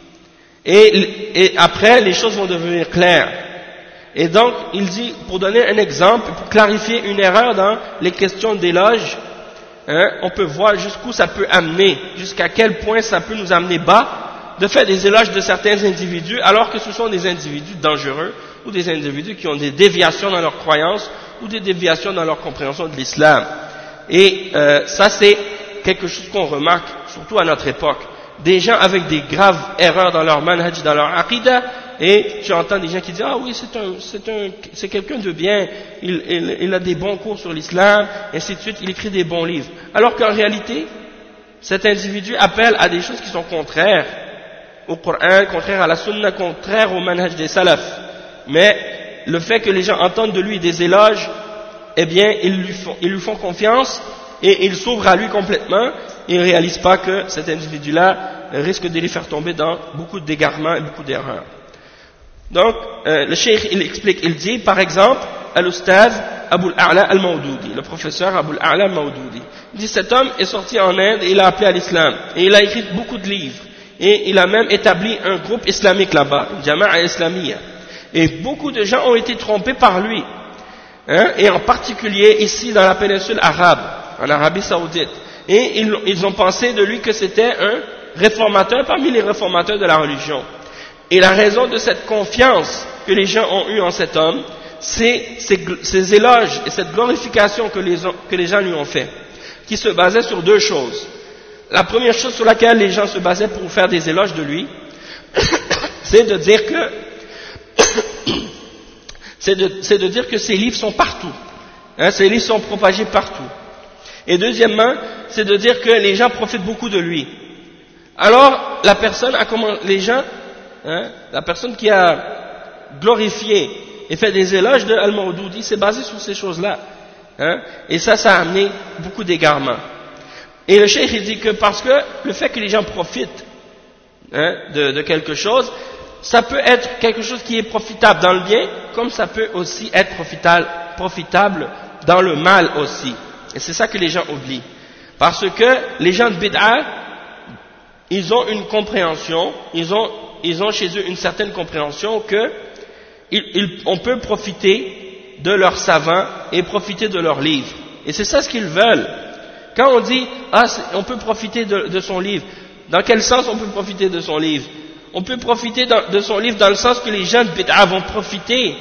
Et après les choses vont devenir claires. Et donc il dit, pour donner un exemple, pour clarifier une erreur dans les questions d'éloge, on peut voir jusqu'où ça peut amener, jusqu'à quel point ça peut nous amener bas de faire des éloges de certains individus alors que ce sont des individus dangereux ou des individus qui ont des déviations dans leurs croyances ou des déviations dans leur compréhension de l'islam. Et ça c'est quelque chose qu'on remarque surtout à notre époque. Des gens avec des graves erreurs dans leur manhaj, dans leur aqida, et tu entends des gens qui disent ah oui c'est quelqu'un de bien, il a des bons cours sur l'islam, et ainsi de suite, il écrit des bons livres. Alors qu'en réalité, cet individu appelle à des choses qui sont contraires au Coran, contraires à la sunna, contraires au manhaj des salafs. Mais le fait que les gens entendent de lui des éloges, eh bien ils lui font confiance et ils s'ouvrent à lui complètement. Ils ne réalisent pas que cet individu-là risque de les faire tomber dans beaucoup d'égarements et beaucoup d'erreurs. Donc, le cheikh, il explique, il dit, par exemple, al-Ustaz Abul A'la al-Mawdoudi, le professeur Abul A'la al-Mawdoudi. Il dit, cet homme est sorti en Inde et il a appelé à l'islam. Et il a écrit beaucoup de livres. Et il a même établi un groupe islamique là-bas, une Jama'a Islamiyya. Et beaucoup de gens ont été trompés par lui. Et en particulier ici dans la péninsule arabe, en Arabie Saoudite. Et ils ont pensé de lui que c'était un réformateur parmi les réformateurs de la religion. Et la raison de cette confiance que les gens ont eue en cet homme, c'est ces éloges et cette glorification que les gens lui ont fait, qui se basait sur deux choses. La première chose sur laquelle les gens se basaient pour faire des éloges de lui, c'est de dire que ses livres sont partout. Hein, ces livres sont propagés partout. Et deuxièmement, c'est de dire que les gens profitent beaucoup de lui. Alors, la personne a comment, les gens, hein, la personne qui a glorifié et fait des éloges de Al-Mawdoudi, c'est basé sur ces choses-là. Hein, et ça a amené beaucoup d'égarements. Et le cheikh il dit que parce que le fait que les gens profitent, hein, de quelque chose, ça peut être quelque chose qui est profitable dans le bien, comme ça peut aussi être profitable dans le mal aussi. Et c'est ça que les gens oublient. Parce que les gens de bid'a, ils ont une compréhension, ils ont chez eux une certaine compréhension que on peut profiter de leurs savants et profiter de leurs livres. Et c'est ça ce qu'ils veulent. Quand on dit, on peut profiter de son livre, dans quel sens on peut profiter de son livre? On peut profiter de son livre dans le sens que les gens de bid'a vont profiter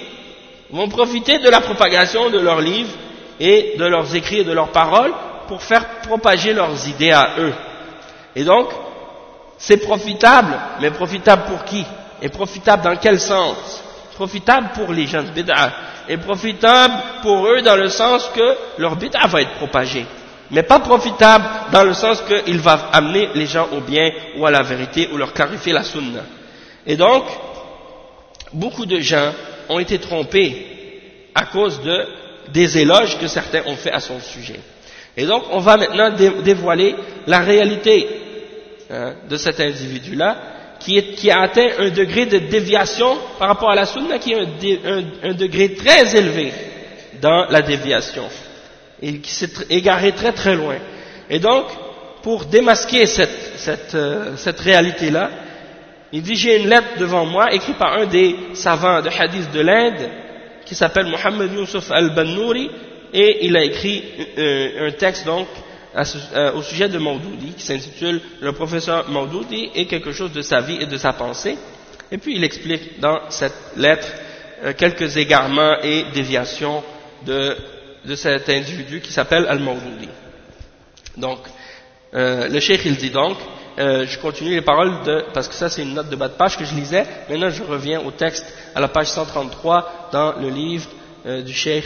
de la propagation de leurs livres et de leurs écrits et de leurs paroles pour faire propager leurs idées à eux. Et donc, c'est profitable, mais profitable pour qui? Et profitable dans quel sens? Profitable pour les gens de bid'a, et profitable pour eux dans le sens que leur bid'a va être propagée, mais pas profitable dans le sens qu'il va amener les gens au bien ou à la vérité ou leur clarifier la sunna. Et donc, beaucoup de gens ont été trompés à cause des éloges que certains ont fait à son sujet. Et donc, on va maintenant dévoiler la réalité de cet individu-là, qui a atteint un degré de déviation par rapport à la sunna, qui est un degré très élevé dans la déviation, et qui s'est égaré très très loin. Et donc, pour démasquer cette réalité-là, il dit, j'ai une lettre devant moi, écrite par un des savants de hadith de l'Inde, qui s'appelle Mohammed Yousuf al-Bannouri, et il a écrit un texte donc au sujet de Mawdoudi, qui s'intitule Le professeur Mawdoudi et quelque chose de sa vie et de sa pensée. Et puis il explique dans cette lettre quelques égarements et déviations de cet individu qui s'appelle Al-Mawdoudi. Donc, le cheikh il dit donc, je continue les paroles parce que ça c'est une note de bas de page que je lisais, maintenant je reviens au texte à la page 133 dans le livre du cheikh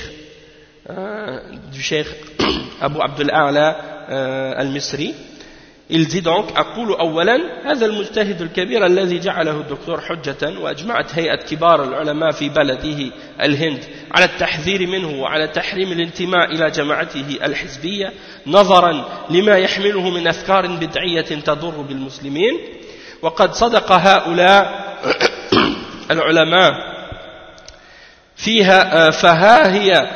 Abu Abdul A'la al-Misri. Il dit donc, أقول أولا هذا المجتهد الكبير الذي جعله الدكتور حجة وأجمعت هيئة كبار العلماء في بلده الهند على التحذير منه وعلى تحريم الانتماء إلى جماعته الحزبية نظرا لما يحمله من أفكار بدعية تضر بالمسلمين وقد صدق هؤلاء العلماء فيها فها هي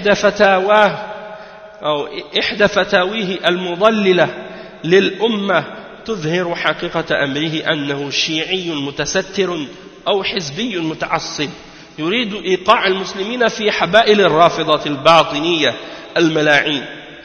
إحدى فتاويه المضللة للأمة تظهر حقيقة أمره أنه شيعي متستر أو حزبي متعصب يريد إيقاع المسلمين في حبائل الرافضة الباطنية الملاعين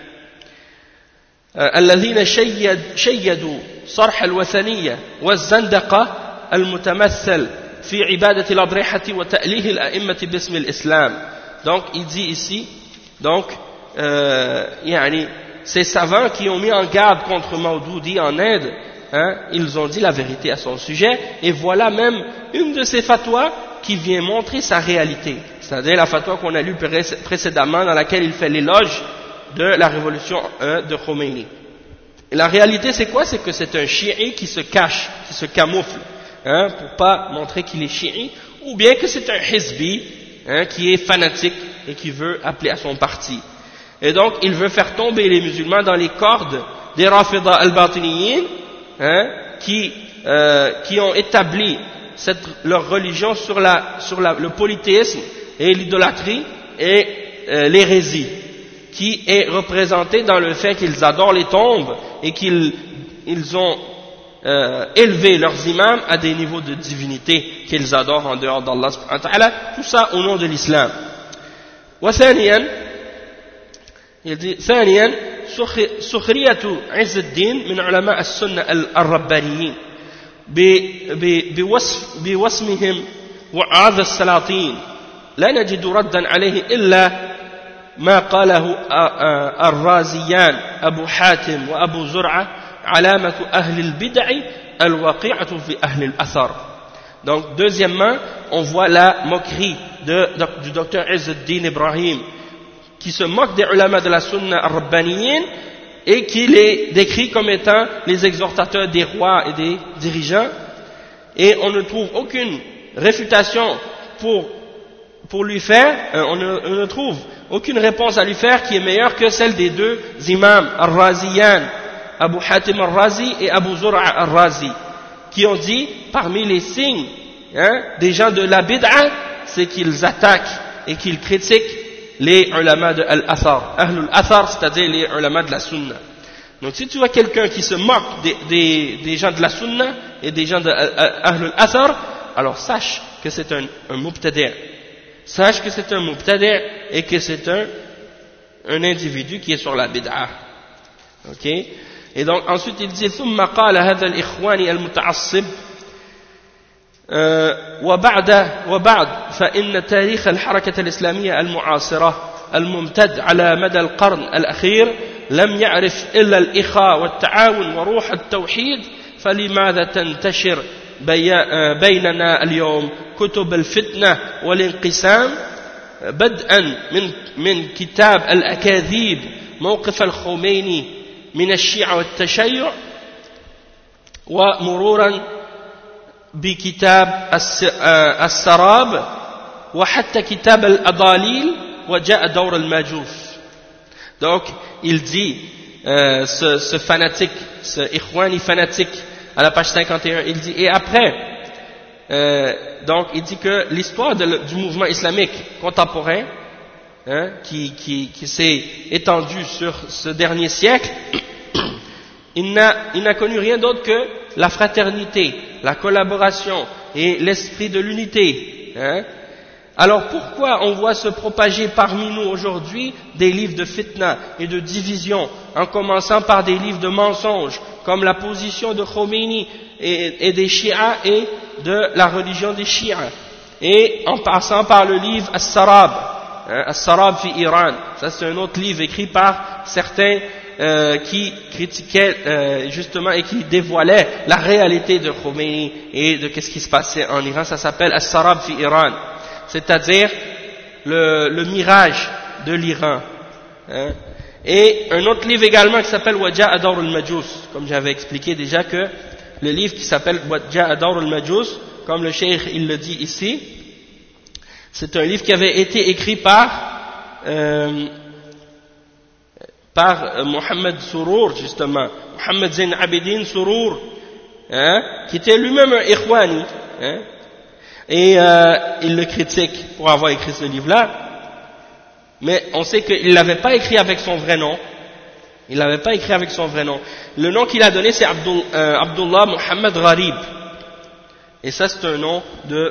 الذين شيدوا صرح الوثنية والزندقة المتمثل في عبادة الأضرحة وتأليه الأئمة باسم الإسلام. Donc il dit ici, donc يعني ces savants qui ont mis en garde contre Mawdoudi en Inde, hein, ils ont dit la vérité à son sujet, et voilà même une de ces fatwas qui vient montrer sa réalité, c'est-à-dire la fatwa qu'on a lue précédemment dans laquelle il fait l'éloge de la révolution de Khomeini. Et la réalité c'est quoi? C'est que c'est un chiite qui se cache, qui se camoufle, hein, pour pas montrer qu'il est chiite, ou bien que c'est un hizbi, hein, qui est fanatique et qui veut appeler à son parti. Et donc, il veut faire tomber les musulmans dans les cordes des Rafida al-Batiniyin, hein, qui ont établi leur religion sur le polythéisme et l'idolâtrie et l'hérésie, qui est représentée dans le fait qu'ils adorent les tombes et qu'ils ont élevé leurs imams à des niveaux de divinité qu'ils adorent en dehors d'Allah subhanahu wa ta'ala, tout ça au nom de l'islam. ثانيا سخرية عز الدين من علماء السنة الربانيين بوصمهم وعاذ السلاطين لا نجد ردا عليه إلا ما قاله الرازيان أبو حاتم وأبو زرعة علامة أهل البدع الواقعة في أهل الأثر. Donc deuxièmement, on voit la moquerie du docteur Izz ad-Din Ibrahim qui se moque des ulama de la sunna ar-rabbaniyin et qui les décrit comme étant les exhortateurs des rois et des dirigeants, et on ne trouve aucune réfutation pour lui faire, on ne trouve aucune réponse à lui faire qui est meilleure que celle des deux imams al-Raziyan, Abu Hatim al-Razi et Abu Zur'a al-Razi, qui ont dit, parmi les signes des gens de la bid'a, c'est qu'ils attaquent et qu'ils critiquent les ulama de al-Athar, Ahlul Athar, c'est-à-dire les ulama de la sunna. Donc si tu vois quelqu'un qui se moque des gens de la sunna et des gens de Ahlul Athar, alors sache que c'est un mubtadi'. Sache que c'est un mubtadi' et que c'est un individu qui est sur la bid'a. Ok? Et donc ensuite il dit ثم قال هذا الإخواني المتعصب وبعد فإن تاريخ الحركة الإسلامية المعاصرة الممتد على مدى القرن الأخير لم يعرف إلا الإخاء والتعاون وروح التوحيد فلماذا تنتشر بيننا اليوم كتب الفتنة والانقسام بدءا من كتاب الأكاذيب موقف الخميني من الشيعة والتشيع ومرورا بكتاب السراب وحتى كتاب الأضاليل وجاء دور الماجوس. Donc il dit ce fanatique, ce Ikhwani fanatique à la page 51, il dit et après donc il dit que l'histoire du mouvement islamique contemporain qui s'est étendu sur ce dernier siècle, il n'a connu rien d'autre que la fraternité, la collaboration et l'esprit de l'unité. Alors pourquoi on voit se propager parmi nous aujourd'hui des livres de fitna et de division, en commençant par des livres de mensonges, comme la position de Khomeini et des Shia et de la religion des Shia, et en passant par le livre As-Sarab, As-Sarab fi Iran. Ça c'est un autre livre écrit par certains qui critiquaient justement et qui dévoilaient la réalité de Khomeini et de qu'est-ce qui se passait en Iran. Ça s'appelle As-Sarab fi Iran, c'est-à-dire le mirage de l'Iran. Et un autre livre également qui s'appelle Waja'a Dawr al-Majus, comme j'avais expliqué déjà que le livre qui s'appelle Waja'a Dawr al-Majus, comme le cheikh il le dit ici, c'est un livre qui avait été écrit par Mohammed Surur, justement, Mohammed Zain Abidin Surur, qui était lui-même un Ikhwani, et il le critique pour avoir écrit ce livre-là, mais on sait qu'il ne l'avait pas écrit avec son vrai nom. Il l'avait pas écrit avec son vrai nom. Le nom qu'il a donné c'est Abdullah Muhammad Gharib. Et ça c'est un nom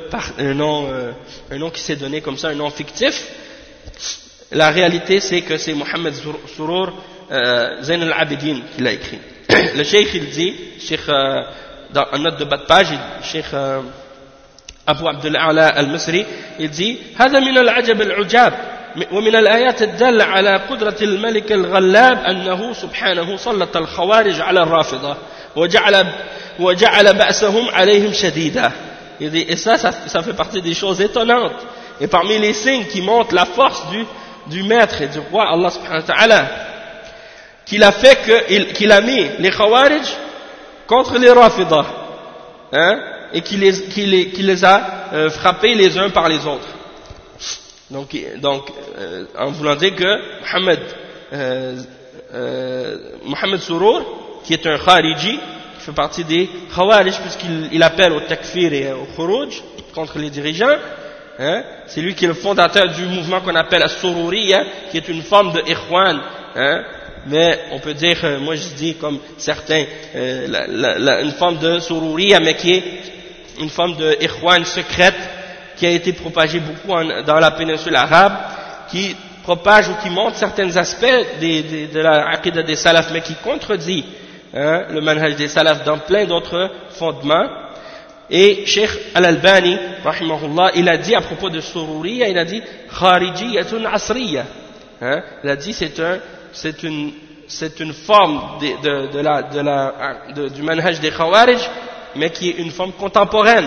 qui s'est donné comme ça, un nom fictif. La réalité c'est que c'est Mohammed Surur Zain al-Abidin qui l'a écrit. Le cheikh il dit, dans une note de bas de page, cheikh Abu Abdul A'la al-Misri, il dit هذا من العجب العجاب ومن الآيات الدالة على قدرة الملك الغلاب أنه سبحانه سلط الخوارج على الرافضة وجعل بأسهم عليهم شديدا. Il dit, et ça fait partie des choses étonnantes et parmi les signes qui montrent la force du maître et du roi Allah subhanahu wa ta'ala, qu'il a fait qu'il a mis les khawarij contre les rafidah, et qu'il les a frappés les uns par les autres. Donc en voulant dire que Mohammed Surur, qui est un khariji, qui fait partie des khawarij, puisqu'il appelle au takfir et au khuruj contre les dirigeants, c'est lui qui est le fondateur du mouvement qu'on appelle As-Sururiya, qui est une forme de ikhwan, mais on peut dire, moi je dis comme certains, une forme de Sururiya, mais qui est une forme de ikhwan secrète, qui a été propagée beaucoup dans la péninsule arabe, qui propage ou qui montre certains aspects de la aqidah des salafs, mais qui contredit le manhaj des salafs dans plein d'autres fondements. Et Cheikh Al-Albani, rahimahullah, il a dit à propos de Sururiya, il a dit Kharijiyatun Asriya. Il a dit c'est une forme du manhaj des Khawarij, mais qui est une forme contemporaine.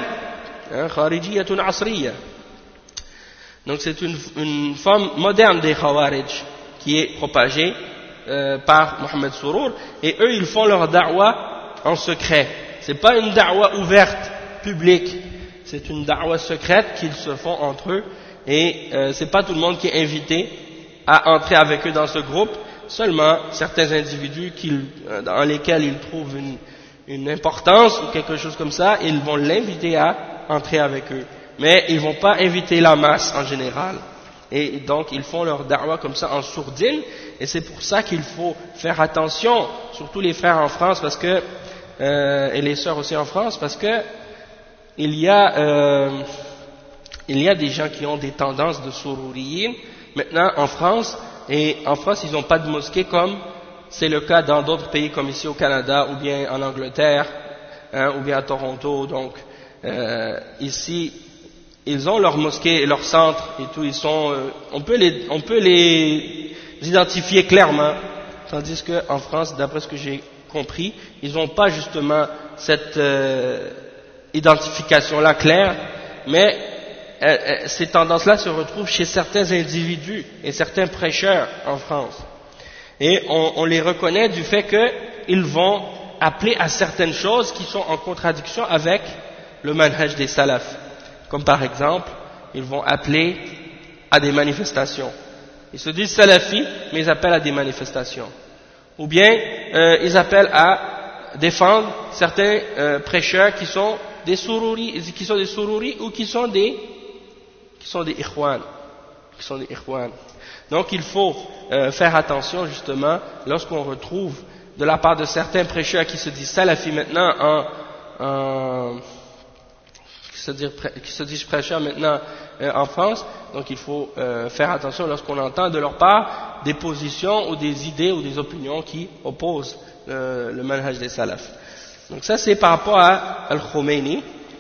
Kharijiyatun Asriya. Donc c'est une forme moderne des Khawarij. qui est propagé par Mohamed Sourour, et eux ils font leur da'wa en secret. C'est pas une da'wa ouverte, publique, c'est une da'wa secrète qu'ils se font entre eux, et c'est pas tout le monde qui est invité à entrer avec eux dans ce groupe, seulement certains individus dans lesquels ils trouvent une importance ou quelque chose comme ça, ils vont l'inviter à entrer avec eux. Mais ils vont pas inviter la masse en général. Et donc ils font leur da'wa comme ça en sourdine, et c'est pour ça qu'il faut faire attention, surtout les frères en France parce que et les sœurs aussi en France, parce que il y a des gens qui ont des tendances de sourouriyin maintenant en France, et en France ils n'ont pas de mosquée comme c'est le cas dans d'autres pays comme ici au Canada ou bien en Angleterre, ou bien à Toronto. Donc ici ils ont leur mosquée et leur centre et tout, on peut les identifier clairement, tandis qu'en France, d'après ce que j'ai compris, ils n'ont pas justement cette identification-là claire, mais ces tendances-là se retrouvent chez certains individus et certains prêcheurs en France. Et on les reconnaît du fait qu'ils vont appeler à certaines choses qui sont en contradiction avec le manhaj des salafs. Comme par exemple, ils vont appeler à des manifestations. Ils se disent salafis, mais ils appellent à des manifestations. Ou bien, ils appellent à défendre certains prêcheurs qui sont des sourouris ou qui sont des ikhwan. Donc il faut faire attention justement lorsqu'on retrouve de la part de certains prêcheurs qui se disent salafis maintenant qui se disent prêcheurs maintenant en France. Donc il faut faire attention lorsqu'on entend de leur part des positions ou des idées ou des opinions qui opposent le manhaj des salafs. Donc ça c'est par rapport à Al-Khomeini.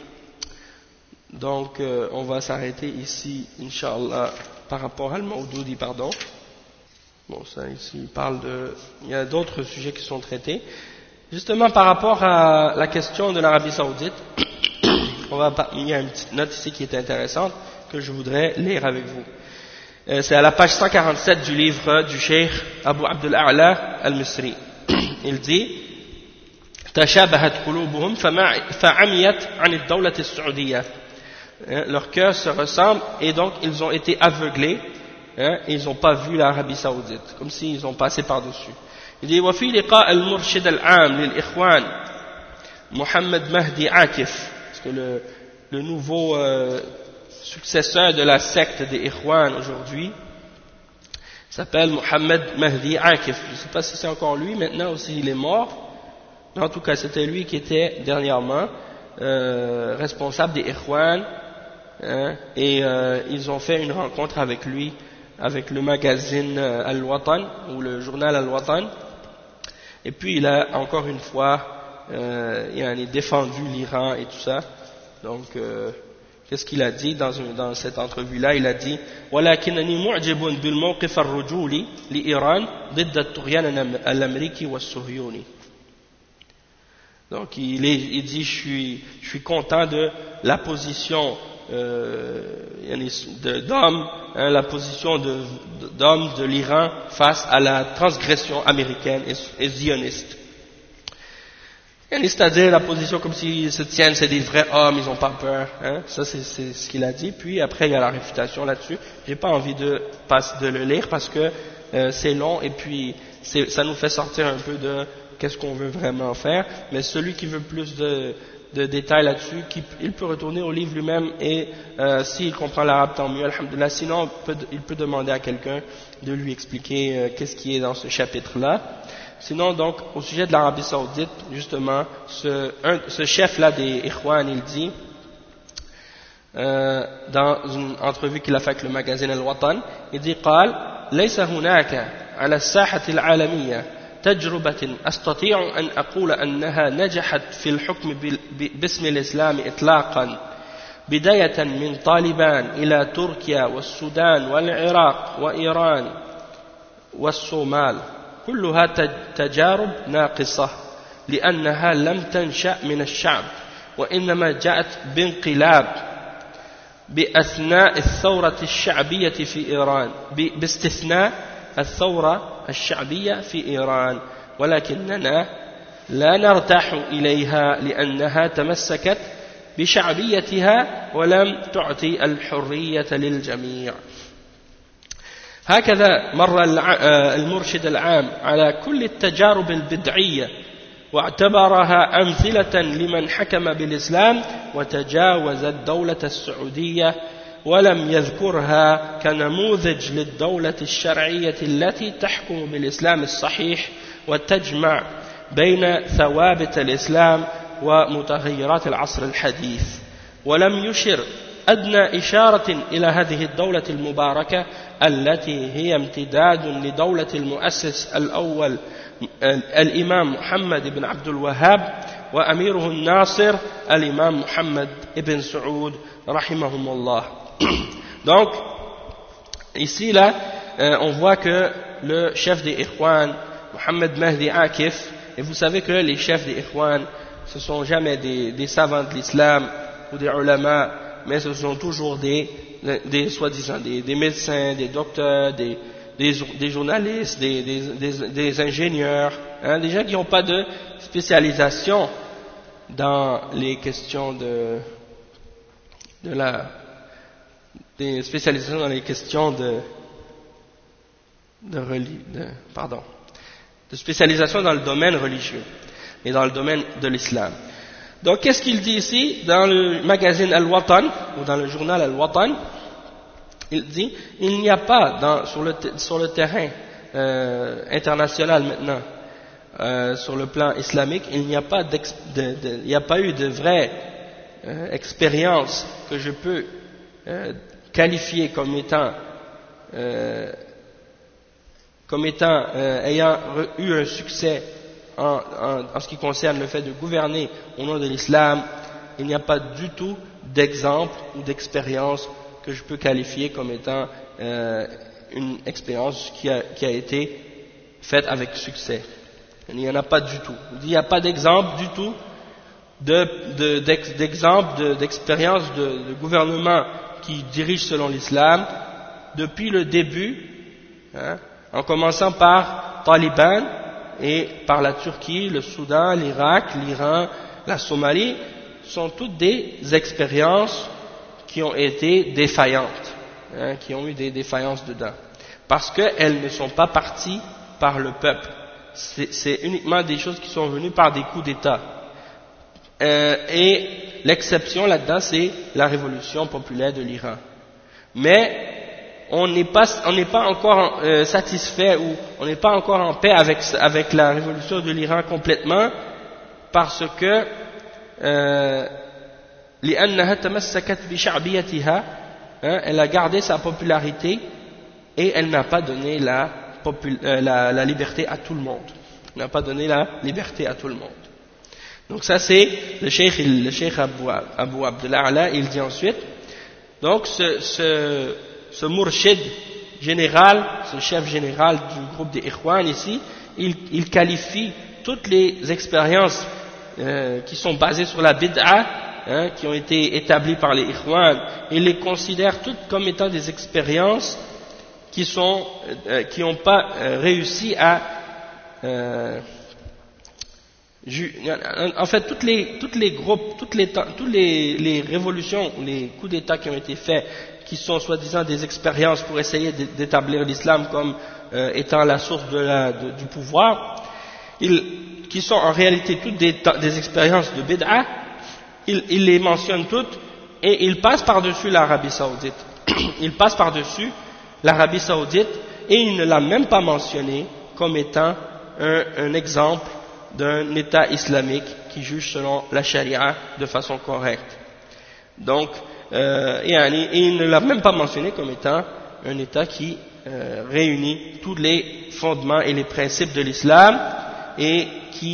Donc on va s'arrêter ici, Inch'Allah, par rapport à Al-Mawdoudi, pardon. Bon, ça ici, il y a d'autres sujets qui sont traités. Justement par rapport à la question de l'Arabie Saoudite, il y a une petite note ici qui est intéressante que je voudrais lire avec vous. C'est à la page 147 du livre du Cheikh Abu Abdul A'la al-Misri. Il dit: تشابهت قلوبهم فعميت عن الدولة السعودية. Leurs cœurs se ressemblent et donc ils ont été aveuglés, et ils n'ont pas vu l'Arabie Saoudite, comme s'ils ont passé par-dessus. Il dit: وفي لقاء المرشد العام للإخوان محمد مهدي عاكف, parce que le nouveau successeur de la secte des Ikhwan aujourd'hui s'appelle Mohamed Mahdi Akif. Je ne sais pas si c'est encore lui maintenant ou s'il est mort, mais en tout cas c'était lui qui était dernièrement responsable des Ikhwan, et ils ont fait une rencontre avec lui, avec le magazine Al-Watan ou le journal Al-Watan, et puis il a encore une fois il a défendu l'Iran et tout ça. Donc qu'est-ce qu'il a dit dans cette entrevue-là? Il a dit: ولكنني معجب بالموقف الرجولي لإيران ضد الطغيان الأمريكي والصهيوني. Donc il dit: je suis content de la position d'homme, la position d'homme de l'Iran face à la transgression américaine et zioniste. C'est-à-dire la position comme s'ils se tiennent, c'est des vrais hommes, ils n'ont pas peur. Ça c'est ce qu'il a dit. Puis après il y a la réfutation là-dessus. J'ai pas envie de le lire parce que c'est long et puis ça nous fait sortir un peu de qu'est-ce qu'on veut vraiment faire. Mais celui qui veut plus de détails là-dessus, il peut retourner au livre lui-même, et s'il comprend l'arabe, tant mieux, alhamdoulilah. Sinon il peut demander à quelqu'un de lui expliquer qu'est-ce qui est dans ce chapitre-là. Sinon, donc, au sujet de l'Arabie Saoudite, justement, ce chef-là des Ikhwan, il dit, dans une entrevue qu'il a fait avec le magazine Al-Watan, il dit: قال ليس هناك على الساحة العالمية تجربة أستطيع أن أقول أنها نجحت في الحكم باسم الإسلام إطلاقا، بداية من طالبان إلى تركيا والسودان والعراق وإيران والصومال، كلها تجارب ناقصة لأنها لم تنشأ من الشعب، وإنما جاءت بانقلاب بأثناء الثورة الشعبية في إيران، باستثناء الثورة الشعبية في إيران ولكننا لا نرتاح إليها لأنها تمسكت بشعبيتها ولم تعطي الحرية للجميع. هكذا مر المرشد العام على كل التجارب البدعية واعتبرها أمثلة لمن حكم بالإسلام وتجاوز الدولة السعودية ولم يذكرها كنموذج للدولة الشرعية التي تحكم بالإسلام الصحيح وتجمع بين ثوابت الإسلام ومتغيرات العصر الحديث، ولم يشر أدنى إشارة إلى هذه الدولة المباركة التي هي امتداد لدولة المؤسس الأول الإمام محمد بن عبد الوهاب وأميره الناصر الإمام محمد بن سعود رحمهم الله. Donc ici là on voit que le chef des Ikhwan, Mohamed Mahdi Akif, et vous savez que les chefs des Ikhwan ce sont jamais des savants de l'islam ou des ulama, mais ce sont toujours des soi-disant des médecins, des docteurs, des journalistes, des ingénieurs, hein, des gens qui n'ont pas de spécialisation dans les questions de spécialisation dans le domaine religieux et dans le domaine de l'islam. Donc qu'est-ce qu'il dit ici dans le magazine Al-Watan ou dans le journal Al-Watan? Il dit il n'y a pas sur le terrain international maintenant, sur le plan islamique, il n'y a pas eu de vraie expérience que je peux qualifier comme étant ayant eu un succès en ce qui concerne le fait de gouverner au nom de l'islam. Il n'y a pas du tout d'exemple ou d'expérience que je peux qualifier comme étant une expérience qui a été faite avec succès. Il n'y en a pas du tout. Il n'y a pas d'exemple du tout d'expérience de gouvernement qui dirige selon l'islam depuis le début, hein, en commençant par Taliban et par la Turquie, le Soudan, l'Irak, l'Iran, la Somalie, sont toutes des expériences qui ont été défaillantes, hein, qui ont eu des défaillances dedans, parce qu'elles ne sont pas parties par le peuple. C'est uniquement des choses qui sont venues par des coups d'État. Et l'exception là-dedans, c'est la révolution populaire de l'Iran. Mais on n'est pas encore satisfait ou on n'est pas encore en paix avec la révolution de l'Iran complètement, parce que لأنها تمسكت بشعبيتها, elle a gardé sa popularité et elle n'a pas donné la liberté à tout le monde. Elle n'a pas donné la liberté à tout le monde. Donc ça c'est le cheikh Abu Abdullah, il dit ensuite, donc ce mourchid général, ce chef général du groupe des Ikhwan ici, il qualifie toutes les expériences qui sont basées sur la bid'a, hein, qui ont été établies par les Ikhwan, il les considère toutes comme étant des expériences qui n'ont pas réussi à en fait toutes les révolutions, les coups d'État qui ont été faits, qui sont soi-disant des expériences pour essayer d'établir l'islam comme étant la source du pouvoir, qui sont en réalité toutes des expériences de bid'a, il les mentionne toutes et il passe par-dessus l'Arabie Saoudite. Il passe par-dessus l'Arabie Saoudite et il ne l'a même pas mentionné comme étant un exemple d'un État islamique qui juge selon la charia de façon correcte. Donc, il ne l'a même pas mentionné comme étant un État qui réunit tous les fondements et les principes de l'islam et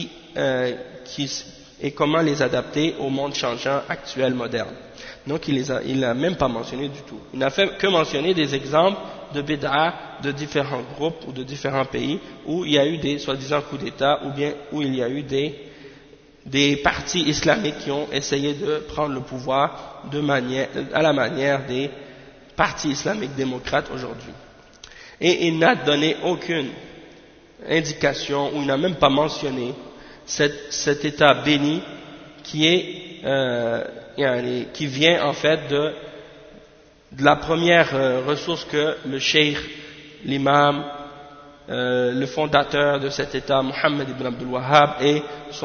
et comment les adapter au monde changeant actuel moderne. Donc il l'a même pas mentionné du tout. Il n'a fait que mentionner des exemples de bid'a de différents groupes ou de différents pays où il y a eu des soi-disant coups d'État ou bien où il y a eu des partis islamiques qui ont essayé de prendre le pouvoir à la manière des partis islamiques démocrates aujourd'hui. Et il n'a donné aucune indication, ou il n'a même pas mentionné cet état béni qui est qui vient en fait de la première ressource que le cheikh, l'imam, le fondateur de cet état, Mohammed ibn Abdul Wahhab, et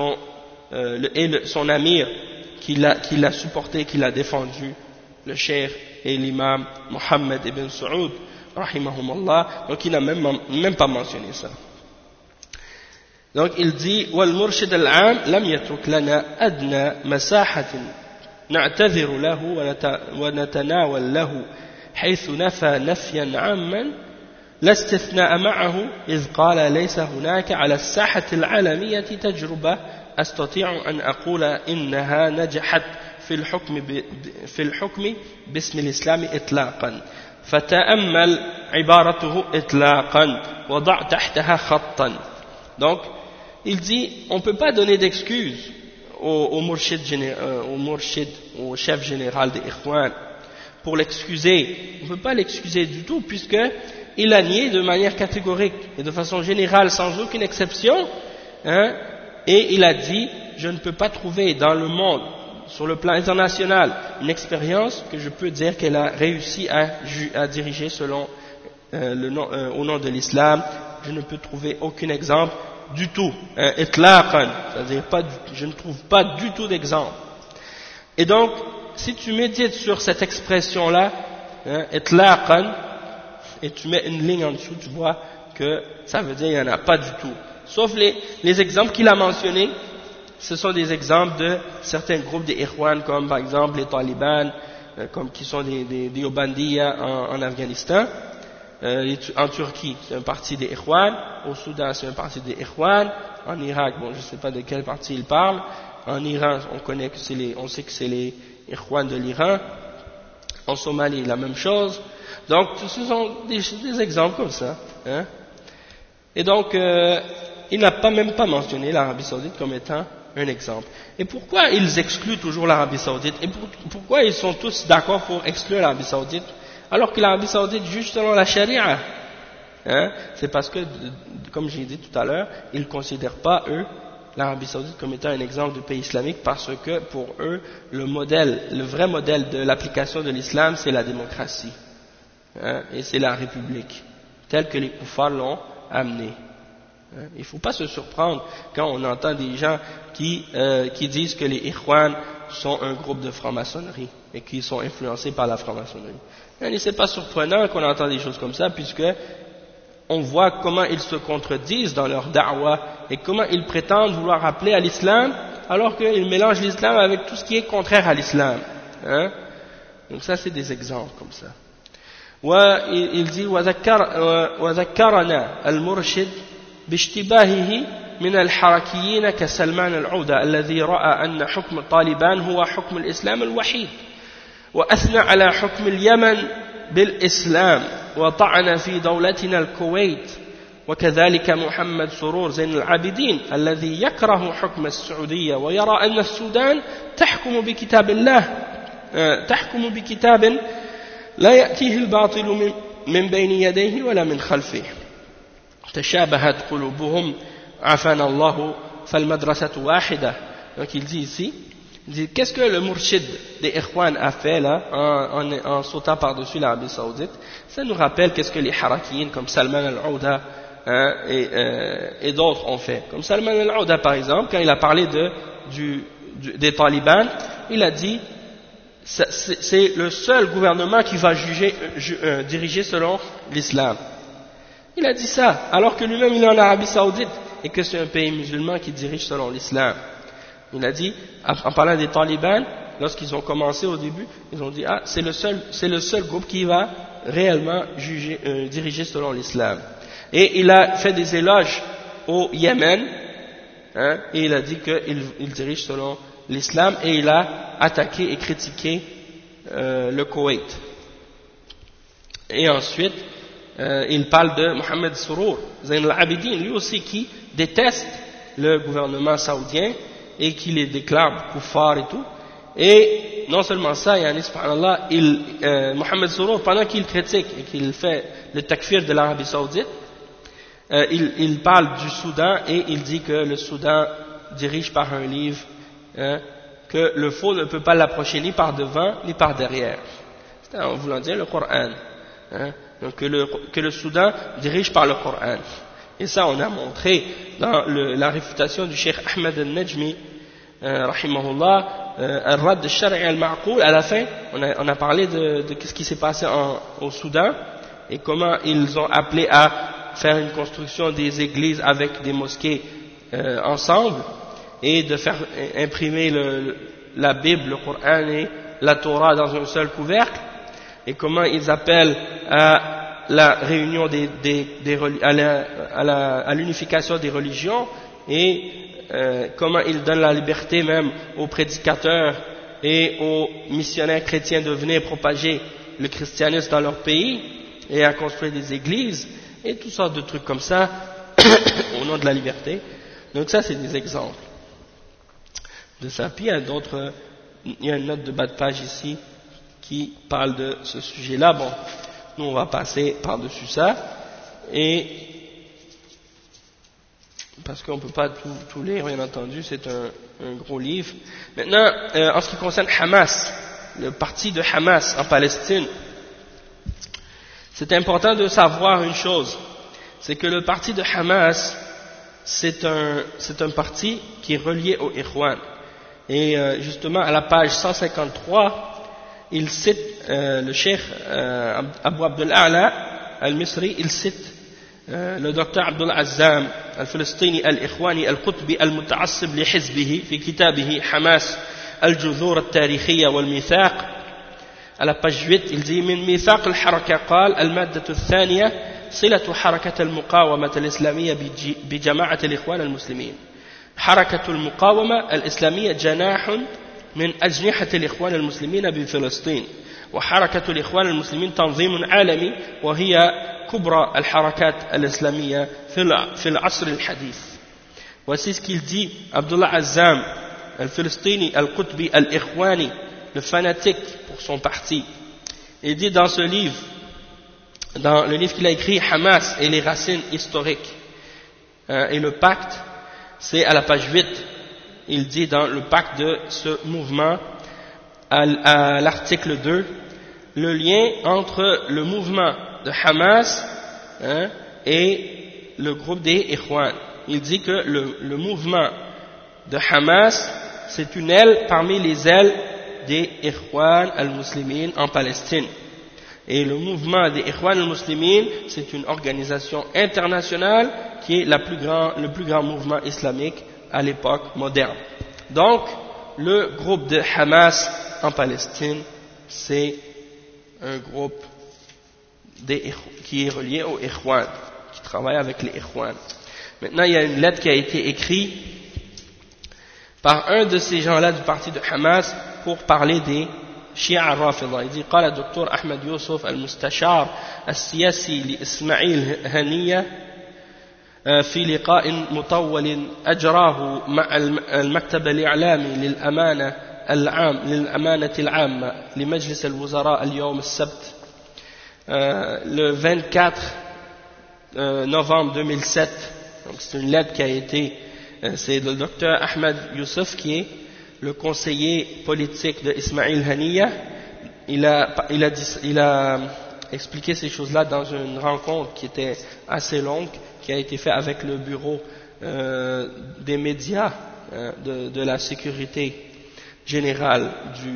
son amir qui l'a supporté, qui l'a défendu, le cheikh et l'imam Mohammed ibn Saoud, rahimahumullah. Donc il n'a même pas mentionné ça. Donc il dit والمرشد العام لم يترك لنا أدنى مساحة نعتذر له ونتناول له حيث نفى نفيا عاما لا استثناء معه إذ قال ليس هناك على الساحة العالمية تجربة أستطيع أن أقول إنها نجحت في الحكم باسم الإسلام إطلاقا فتأمل عبارته إطلاقا وضع تحتها خطا. Donc il dit on ne peut pas donner d'excuses au murshid, au chef général des Ikhwan pour l'excuser. On ne peut pas l'excuser du tout puisqu'il a nié de manière catégorique et de façon générale sans aucune exception, et il a dit je ne peux pas trouver dans le monde sur le plan international une expérience que je peux dire qu'elle a réussi à diriger selon au nom de l'islam. Je ne peux trouver aucun exemple du tout, itlaqan, c'est-à-dire je ne trouve pas du tout d'exemple. Et donc, si tu médites sur cette expression-là, itlaqan, et tu mets une ligne en dessous, tu vois que ça veut dire qu'il n'y en a pas du tout. Sauf les exemples qu'il a mentionnés, ce sont des exemples de certains groupes des Ikhwan, comme par exemple les talibans, qui sont des Yobandiya en Afghanistan. En Turquie, c'est un parti des Ikhwan. Au Soudan, c'est un parti des Ikhwan. En Irak, bon, je ne sais pas de quel parti il parle. En Iran, on sait que c'est les Ikhwan de l'Iran. En Somalie, la même chose. Donc, ce sont des exemples comme ça. Et donc, il n'a même pas mentionné l'Arabie Saoudite comme étant un exemple. Et pourquoi ils excluent toujours l'Arabie Saoudite? Et pourquoi ils sont tous d'accord pour exclure l'Arabie Saoudite? Alors que l'Arabie Saoudite juge selon la charia, c'est parce que, comme j'ai dit tout à l'heure, ils ne considèrent pas, eux, l'Arabie Saoudite comme étant un exemple de pays islamique parce que, pour eux, le vrai modèle de l'application de l'islam, c'est la démocratie, et c'est la république, telle que les koufars l'ont amenée. Il ne faut pas se surprendre quand on entend des gens qui disent que les Ikhwan sont un groupe de franc-maçonnerie et qui sont influencés par la franc-maçonnerie. Et c'est pas surprenant qu'on entend des choses comme ça, puisque on voit comment ils se contredisent dans leur da'wa et comment ils prétendent vouloir appeler à l'islam alors qu'ils mélangent l'islam avec tout ce qui est contraire à l'islam. Donc ça, c'est des exemples comme ça. Il dit وذكرنا المرشد باشتباهه من الحركيين كسلمان العودة الذي رأى أن حكم طالبان هو حكم الإسلام الوحيد وأثنى على حكم اليمن بالإسلام وطعن في دولتنا الكويت وكذلك محمد سرور زين العابدين الذي يكره حكم السعودية ويرى أن السودان تحكم بكتاب الله تحكم بكتاب لا يأتيه الباطل من بين يديه ولا من خلفه تشابهت قلوبهم عافانا الله فالمدرسة واحدة. Donc il dit ici, qu'est-ce que le murshid des Ikhwan a fait là en sautant par-dessus l'Arabie Saoudite? Ça nous rappelle qu'est-ce que les harakiyin comme Salman al-Ouda et d'autres ont fait. Comme Salman al-Ouda par exemple, quand il a parlé des talibans, il a dit c'est le seul gouvernement qui va diriger selon l'islam. Il a dit ça, alors que lui-même il est en Arabie Saoudite et que c'est un pays musulman qui dirige selon l'islam. Il a dit, en parlant des talibans, lorsqu'ils ont commencé au début, ils ont dit c'est le seul groupe qui va réellement diriger selon l'islam. Et il a fait des éloges au Yémen, et il a dit qu'il dirige selon l'islam, et il a attaqué et critiqué le Koweït. Et ensuite, il parle de Mohammed Surur, Zain al-Abidin, lui aussi qui déteste le gouvernement saoudien et qui les déclare kuffar et tout. Et non seulement ça, yani, subhanallah, Mohamed Sourou, pendant qu'il critique et qu'il fait le takfir de l'Arabie Saoudite, il parle du Soudan et il dit que le Soudan dirige par un livre, que le faux ne peut pas l'approcher ni par devant ni par derrière. C'est en voulant dire le Coran. Donc que le Soudan dirige par le Coran. Et ça, on a montré dans la réfutation du Cheikh Ahmed al-Najmi, rahimahullah, al-Rad al-Shar'i al-Ma'qoul, à la fin, on a parlé de ce qui s'est passé au Soudan et comment ils ont appelé à faire une construction des églises avec des mosquées ensemble et de faire imprimer la Bible, le Coran et la Torah dans un seul couvercle, et comment ils appellent à la réunion à l'unification des religions, et comment ils donnent la liberté même aux prédicateurs et aux missionnaires chrétiens de venir propager le christianisme dans leur pays et à construire des églises et toutes sortes de trucs comme ça au nom de la liberté. Donc ça, c'est des exemples de ça. Puis il y a une note de bas de page ici qui parle de ce sujet-là. Bon, nous on va passer par-dessus ça, et parce qu'on ne peut pas tout lire, bien entendu, c'est un gros livre. Maintenant, en ce qui concerne Hamas, le parti de Hamas en Palestine, c'est important de savoir une chose, c'est que le parti de Hamas, c'est un parti qui est relié au Ikhwan. Et justement, à la page 153, il cite le cheikh Abu Abdul A'la al-Misri, il cite le docteur Abdul Azzam al-Filistini al-Ikhwani al-Qutbi al-Muta'assib li Hizbihi fi kitabihi Hamas al-Juzur al-Tarikhiyya wal-Mithaq. À la page 8, il dit من ميثاق الحركة قال المادة الثانية صلة حركة المقاومة الإسلامية بجماعة الإخوان المسلمين. حركة المقاومة الإسلامية جناح من أجنحة الإخوان المسلمين بفلسطين، وحركة الإخوان المسلمين تنظيم عالمي وهي كبرى الحركات الإسلامية في العصر الحديث. Voici ce qu'il dit, Abdullah Azzam, al-Filistini, al-Qutbi, al-Ikhwani, le fanatique pour son parti. Il dit dans ce livre, dans le livre qu'il a écrit, Hamas et les racines historiques, et le pacte, c'est à la page 8, il dit dans le pacte de ce mouvement, à l'article 2, le lien entre le mouvement de Hamas et le groupe des Ikhwan. Il dit que le mouvement de Hamas, c'est une aile parmi les ailes des Ikhwan al-Muslimin en Palestine. Et le mouvement des Ikhwan al-Muslimin, c'est une organisation internationale qui est le plus grand mouvement islamique à l'époque moderne. Donc, le groupe de Hamas en Palestine, c'est un groupe qui est relié aux Ikhwan, qui travaille avec les Ikhwan. Maintenant, il y a une lettre qui a été écrite par un de ces gens-là du parti de Hamas pour parler des Shia Rafida. Il dit قال الدكتور أحمد يوسف المستشار السياسي لإسماعيل هنية في لقاء مطول أجراه مع المكتب الإعلامي للأمانة العامة لمجلس الوزراء اليوم السبت le 24 novembre 2007. Donc c'est une lettre qui a été, c'est le docteur Ahmed Youssef qui est le conseiller politique de Ismail Haniyeh. Il a expliqué ces choses-là dans une rencontre qui était assez longue, qui a été faite avec le bureau des médias de la sécurité générale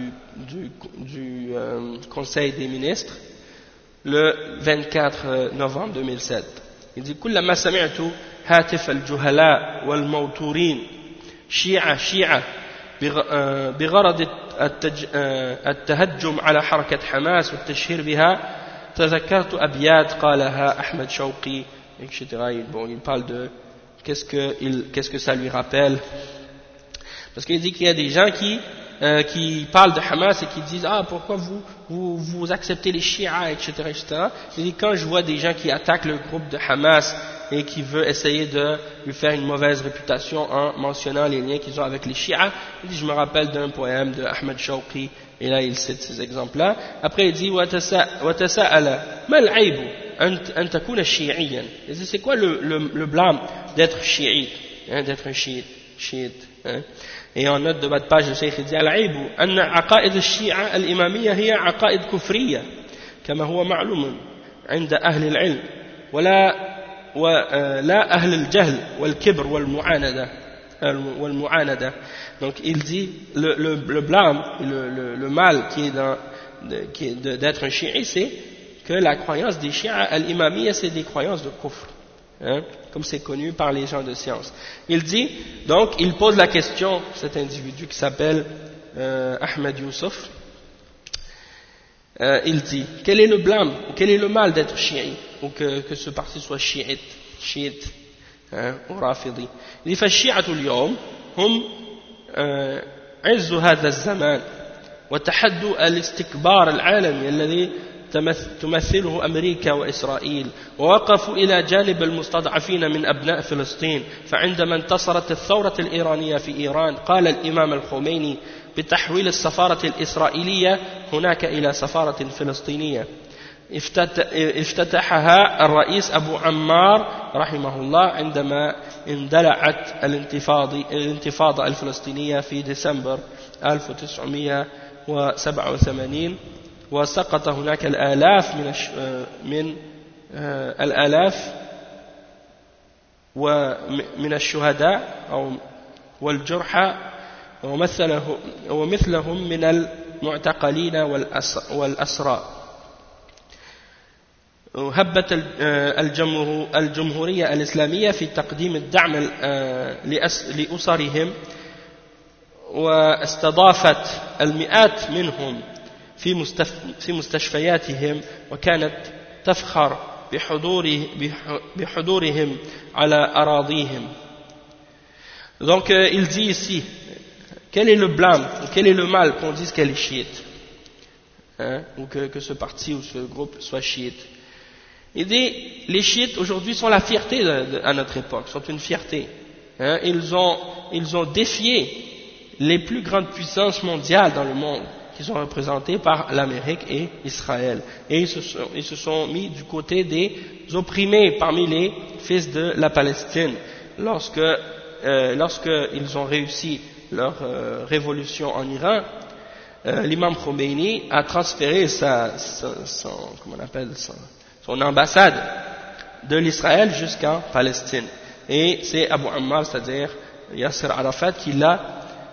du Conseil des ministres le 24 novembre 2007. Il dit كلما سمعت هاتف الجهلاء والموتورين شيعة بغرض التهجم على حركة حماس والتشهير بها تذكرت أبيات قالها أحمد شوقي etc. Bon, il parle de qu'est-ce que ça lui rappelle, parce qu'il dit qu'il y a des gens qui qui parlent de Hamas et qui disent ah pourquoi vous acceptez les chiites, etc., etc. Il dit quand je vois des gens qui attaquent le groupe de Hamas et qui veulent essayer de lui faire une mauvaise réputation en mentionnant les liens qu'ils ont avec les chiites, il dit je me rappelle d'un poème de Ahmed Shawqi, et là il cite ces exemples-là. Après il dit وَتَسَأَلَ مَا الْعَيْبُ أَن تَكُونَ شِيعِيًّا. C'est quoi le blâme d'être chiite, d'être un chiite, hein? Et en note de bas de page le cheikh dit العيب أن عقائد الشيعة الإمامية هي عقائد كفرية كما هو معلوم عند أهل العلم ولا أهل الجهل والكبر والمعاندة. Donc il dit le blâme, le mal qui est d'être un chiite, c'est que la croyance des chiites al-imamiyya c'est des croyances de kufr, hein, comme c'est connu par les gens de science. Il dit, donc il pose la question, cet individu qui s'appelle Ahmed Youssouf, il dit quel est le blâme, quel est le mal d'être chiite, ou que ce parti soit chiite ou rafidi. Il dit فالشيعة اليوم هم عز هذا الزمان وتحدوا الاستكبار العالمي الذي تمثله أمريكا وإسرائيل، ووقفوا إلى جانب المستضعفين من أبناء فلسطين. فعندما انتصرت الثورة الإيرانية في إيران قال الإمام الخميني بتحويل السفارة الإسرائيلية هناك إلى سفارة فلسطينية افتتحها الرئيس أبو عمار رحمه الله عندما اندلعت الانتفاضة الفلسطينية في ديسمبر 1987، وسقط هناك الآلاف من الشهداء والجرحى ومثلهم من المعتقلين والأسرى. هبت الجمهورية الإسلامية في تقديم الدعم لأسرهم، واستضافت المئات منهم في مستشفياتهم، وكانت تفخر بحضورهم على أراضيهم. Donc il dit ici, quel est le blâme, quel est le mal qu'on dise qu'elle est chiite, hein, ou que ce parti ou ce groupe soit chiite. Il dit, les chiites aujourd'hui sont la fierté à notre époque, sont une fierté, hein. Ils ont défié les plus grandes puissances mondiales dans le monde, qui sont représentées par l'Amérique et Israël, et ils se sont mis du côté des opprimés parmi les fils de la Palestine lorsqu'ils ont réussi leur révolution en Iran. L'imam Khomeini a transféré son ambassade de l'Israël jusqu'en Palestine, et c'est Abu Ammar, c'est-à-dire Yasser Arafat, qui a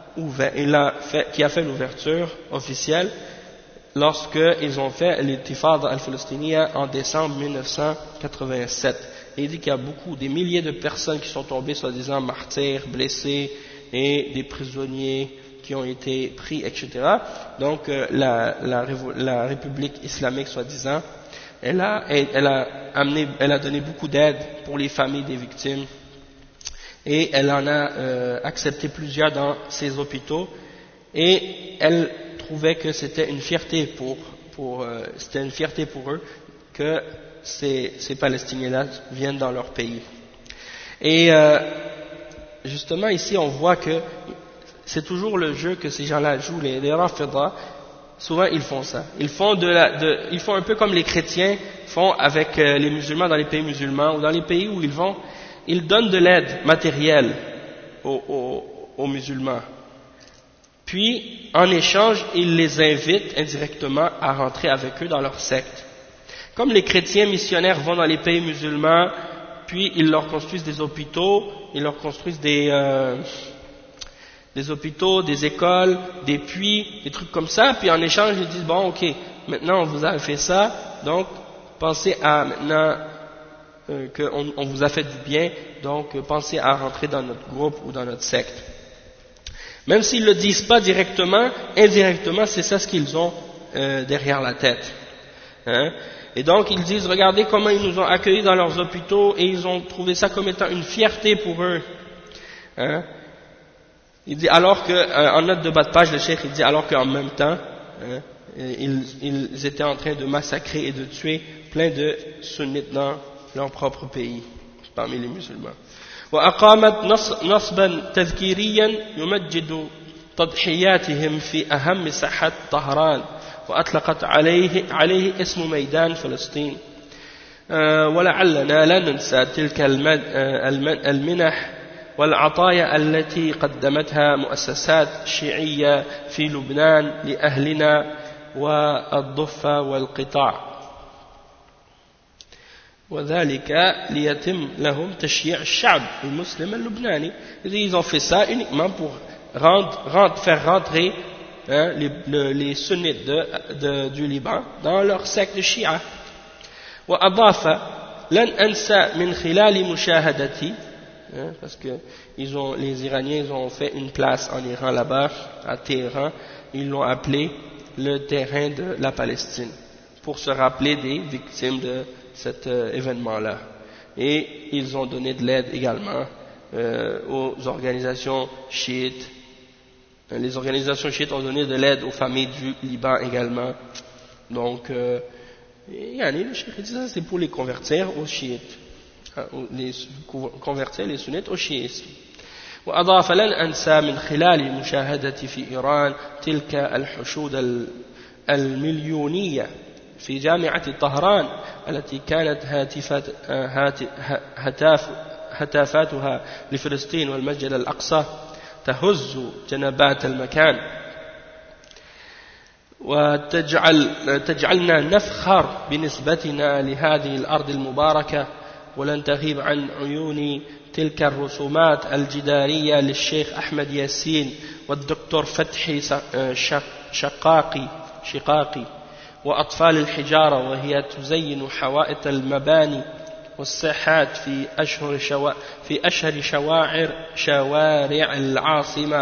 fait l'ouverture officielle lorsqu'ils ont fait l'intifada al-Falastiniya en décembre 1987. Et il dit qu'il y a des milliers de personnes qui sont tombées soi-disant martyrs, blessés, et des prisonniers qui ont été pris, etc. Donc la République islamique soi-disant, elle a donné beaucoup d'aide pour les familles des victimes, et elle en a accepté plusieurs dans ses hôpitaux, et elle trouvait que c'était une fierté pour eux que ces Palestiniens-là viennent dans leur pays. Et justement ici on voit que c'est toujours le jeu que ces gens-là jouent, les Rafida. Souvent ils font ça, ils font un peu comme les chrétiens font avec les musulmans dans les pays musulmans, ou dans les pays où ils vont, ils donnent de l'aide matérielle aux musulmans, puis en échange ils les invitent indirectement à rentrer avec eux dans leur secte. Comme les chrétiens missionnaires vont dans les pays musulmans, puis ils leur construisent des hôpitaux, ils leur construisent des hôpitaux, des écoles, des puits, des trucs comme ça, puis en échange ils disent bon ok, maintenant on vous a fait ça, donc pensez à maintenant qu'on vous a fait du bien, donc pensez à rentrer dans notre groupe ou dans notre secte. Même s'ils ne le disent pas directement, indirectement c'est ça ce qu'ils ont derrière la tête, hein. Et donc ils disent regardez comment ils nous ont accueillis dans leurs hôpitaux, et ils ont trouvé ça comme étant une fierté pour eux, hein. Il dit alors que, en note de bas de page, le cheikh il dit alors qu'en même temps, hein, ils étaient en train de massacrer et de tuer plein de sunnites dans leur propre pays, parmi les musulmans. وأقامت نصبا تذكيريا يمجد تضحياتهم في أهم ساحات طهران وأطلقت عليه اسم ميدان فلسطين. ولعلنا لا ننسى تلك المنح والعطايا التي قدمتها مؤسسات شيعية في لبنان لأهلنا والضفة والقطاع، وذلك ليتم لهم تشييع الشعب المسلم اللبناني. Ils ont fait ça uniquement pour faire rentrer les sunnites du Liban dans leur secte chiite. وأضاف لن أنسى من خلال مشاهدتي parce que les Iraniens ils ont fait une place en Iran là-bas, à Téhéran, ils l'ont appelé le terrain de la Palestine, pour se rappeler des victimes de cet événement-là. Et ils ont donné de l'aide également aux organisations chiites. Les organisations chiites ont donné de l'aide aux familles du Liban également. Donc, le cheikh dit ça, c'est pour les convertir aux chiites. convertir les sunnites au chiisme. وأضاف لن أنسى من خلال مشاهدتي في إيران تلك الحشود المليونية في جامعة طهران التي كانت هتافاتها لفلسطين والمسجد الأقصى تهز جنبات المكان وتجعلنا نفخر بنسبتنا لهذه الأرض المباركة. ولن تغيب عن عيوني تلك الرسومات الجدارية للشيخ أحمد ياسين والدكتور فتحي شقاقي وأطفال الحجارة، وهي تزين حوائط المباني والساحات في أشهر شوارع العاصمة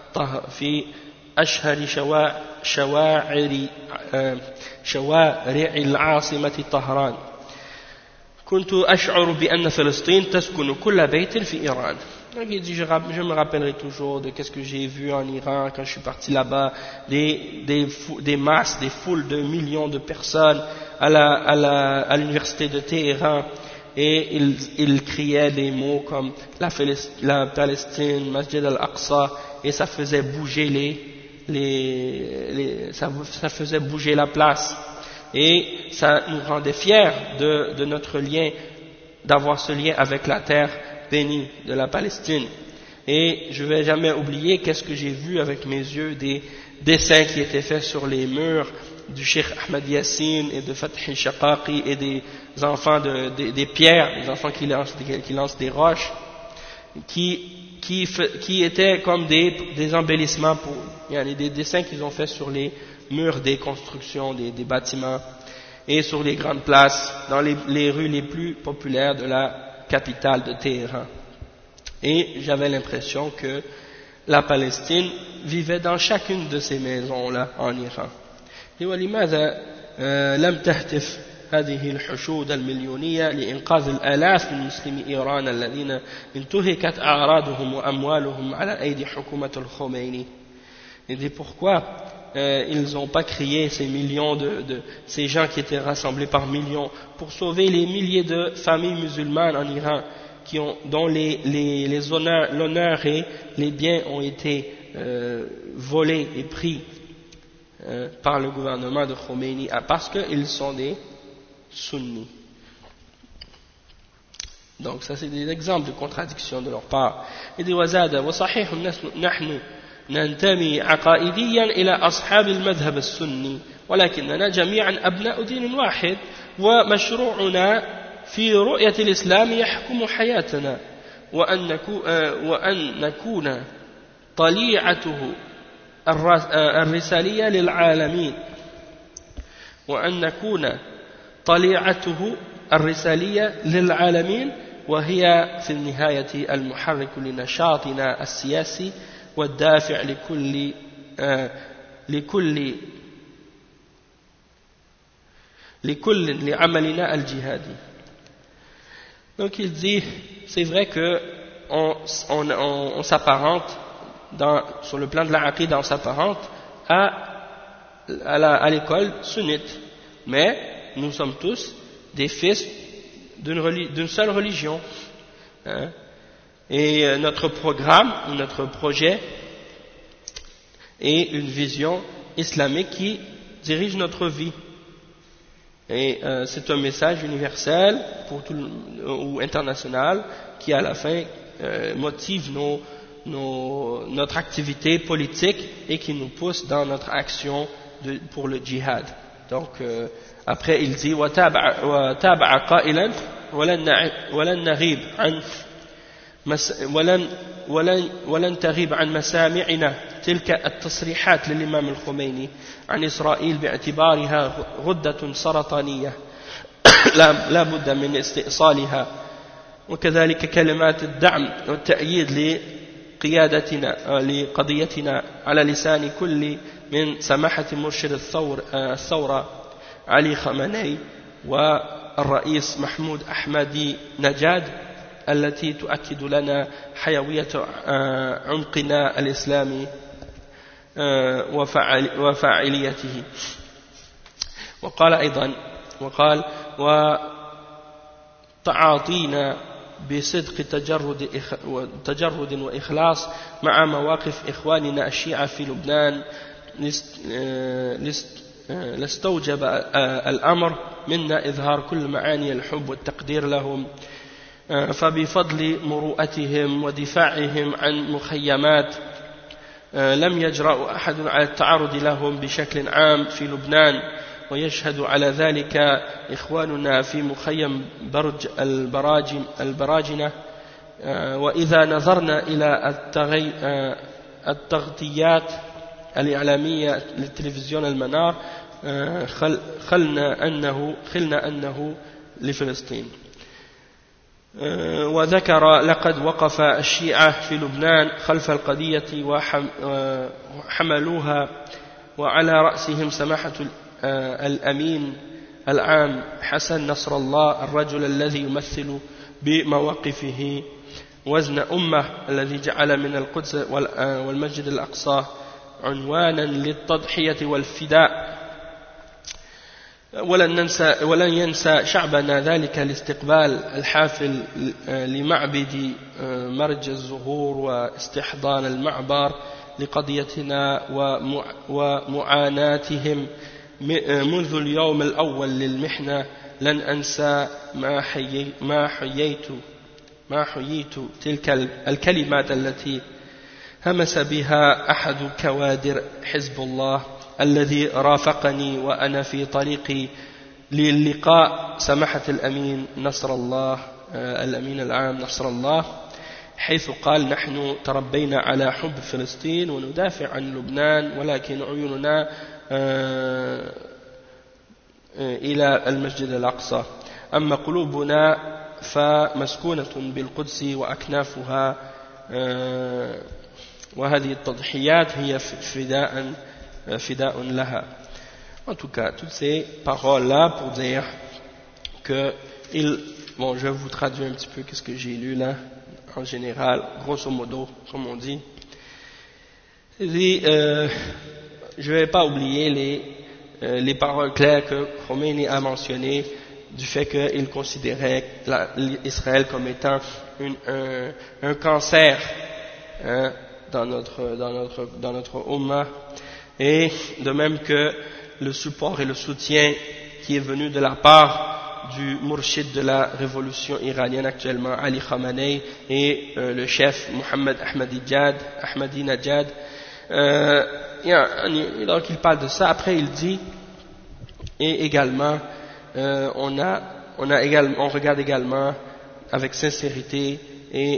شوارع العاصمة طهران. كنت أشعر بأن فلسطين تسكن كل بيت في إيران. Je me rappellerai toujours de qu'est-ce que j'ai vu en Iran quand je suis parti là-bas, des masses, des foules de millions de personnes à l'université de Téhéran, et ils criaient des mots comme la Palestine, Masjid al-Aqsa, et ça faisait bouger ça faisait bouger la place. Et ça nous rendait fiers de notre lien, d'avoir ce lien avec la terre bénie de la Palestine. Et je ne vais jamais oublier qu'est-ce que j'ai vu avec mes yeux, des dessins qui étaient faits sur les murs du Cheikh Ahmed Yassine et de Fathi Shaqaqi, et des enfants des pierres, des enfants qui lancent des roches, qui étaient comme des embellissements des dessins qu'ils ont faits sur les murs des constructions, des bâtiments, et sur les grandes places, dans les rues les plus populaires de la capitale de Téhéran. Et j'avais l'impression que la Palestine vivait dans chacune de ces maisons-là en Iran. Et ولماذا لم تهتف هذه الحشود المليونية لإنقاذ الآلاف من مسلمي إيران الذين انتهكت أعراضهم وأموالهم على أيدي حكومة الخميني. Et dit pourquoi ils n'ont pas crié ces millions ces gens qui étaient rassemblés par millions pour sauver les milliers de familles musulmanes en Iran dont l'honneur et les biens ont été volés et pris par le gouvernement de Khomeini, parce qu'ils sont des sunnis. Donc ça c'est des exemples de contradiction de leur part. Et dit وزاد وصحيح نحن ننتمي عقائديا إلى أصحاب المذهب السني، ولكننا جميعا أبناء دين واحد، ومشروعنا في رؤية الإسلام يحكم حياتنا، وأن نكون طليعته الرسالية للعالمين، وهي في النهاية المحرك لنشاطنا السياسي والدافع لعملنا الجهادي. Donc il dit, c'est vrai que on s'apparente sur le plan de la aqida, on s'apparente à l'école sunnite. Mais nous sommes tous des fils d'une seule religion. Hein. Et notre programme, notre projet est une vision islamique qui dirige notre vie. Et c'est un message universel ou international qui à la fin motive notre activité politique et qui nous pousse dans notre action pour le djihad. Donc après il dit وتابع قائلا ولن تغيب عن مسامعنا تلك التصريحات للإمام الخميني عن إسرائيل باعتبارها غدة سرطانية لا بد من استئصالها، وكذلك كلمات الدعم والتأييد لقضيتنا على لسان كل من سماحة مرشد الثورة علي خامنئي والرئيس محمود أحمدي نجاد، التي تؤكد لنا حيوية عمقنا الإسلامي وفاعليته. وقال أيضا وتعاطينا بصدق تجرد وإخلاص مع مواقف إخواننا الشيعة في لبنان لاستوجب الأمر منا إظهار كل معاني الحب والتقدير لهم، فبفضل مروءتهم ودفاعهم عن مخيمات لم يجرأ أحد على التعرض لهم بشكل عام في لبنان، ويشهد على ذلك إخواننا في مخيم برج البراجنة. وإذا نظرنا إلى التغطيات الإعلامية للتلفزيون المنار خلنا أنه لفلسطين. وذكر لقد وقف الشيعة في لبنان خلف القضية وحملوها، وعلى رأسهم سماحة الأمين العام حسن نصر الله، الرجل الذي يمثل بمواقفه وزن أمة، الذي جعل من القدس والمسجد الأقصى عنوانا للتضحية والفداء. ولن ينسى شعبنا ذلك الاستقبال الحافل لمعبد مرج الزهور واستحضان المعبر لقضيتنا ومعاناتهم منذ اليوم الأول للمحنة. لن أنسى ما حييت تلك الكلمات التي همس بها أحد كوادر حزب الله الذي رافقني وأنا في طريقي للقاء سماحة الأمين نصر الله الأمين العام نصر الله، حيث قال: نحن تربينا على حب فلسطين وندافع عن لبنان، ولكن عيوننا إلى المسجد الأقصى، أما قلوبنا فمسكونة بالقدس وأكنافها، وهذه التضحيات هي فداء لها. En tout cas, toutes ces paroles-là pour dire que bon, je vais vous traduire un petit peu ce que j'ai lu là, en général, grosso modo, comme on dit. Je ne vais pas oublier les paroles claires que Khomeini a mentionnées du fait qu'il considérait Israël comme étant un cancer, hein, dans notre Ummah, et de même que le support et le soutien qui est venu de la part du Mourchid de la révolution iranienne actuellement, Ali Khamenei, et le chef Mohammed Ahmadinejad. Donc il parle de ça. Après il dit, et également on regarde également avec sincérité et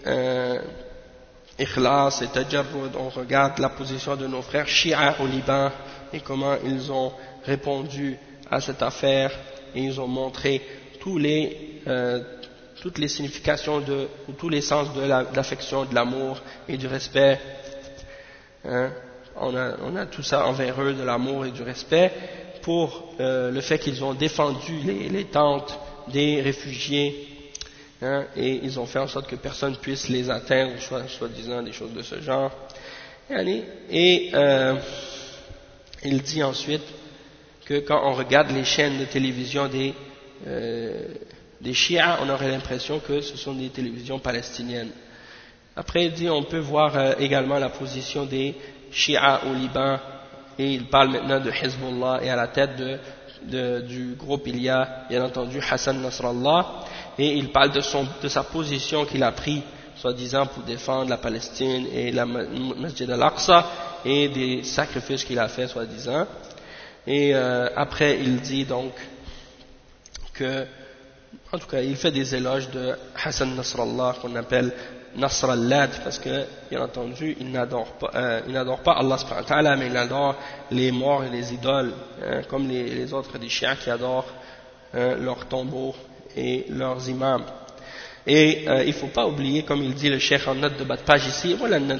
ikhlas et tajarrud, on regarde la position de nos frères chiites au Liban et comment ils ont répondu à cette affaire, et ils ont montré toutes les significations ou tous les sens de l'affection, de l'amour et du respect, hein. On a tout ça envers eux, de l'amour et du respect, pour le fait qu'ils ont défendu les tentes des réfugiés, hein, et ils ont fait en sorte que personne puisse les atteindre, soi-disant des choses de ce genre. Et il dit ensuite que quand on regarde les chaînes de télévision des chiites, on aurait l'impression que ce sont des télévisions palestiniennes. Après, il dit on peut voir également la position des chiites au Liban, et il parle maintenant de Hezbollah, et à la tête du groupe il y a bien entendu Hassan Nasrallah, et il parle de sa position qu'il a pris soi-disant pour défendre la Palestine et la Masjid al-Aqsa, et des sacrifices qu'il a fait soi-disant. Et après il dit donc que, en tout cas, il fait des éloges de Hassan Nasrallah, qu'on appelle Nasrallah, parce que, bien entendu, il n'adore pas Allah subhanahu wa ta'ala, mais il adore les morts et les idoles, comme les autres des chiites qui adorent leurs tombeaux et leurs imams. Et il ne faut pas oublier, comme il dit le cheikh en note de bas de page ici,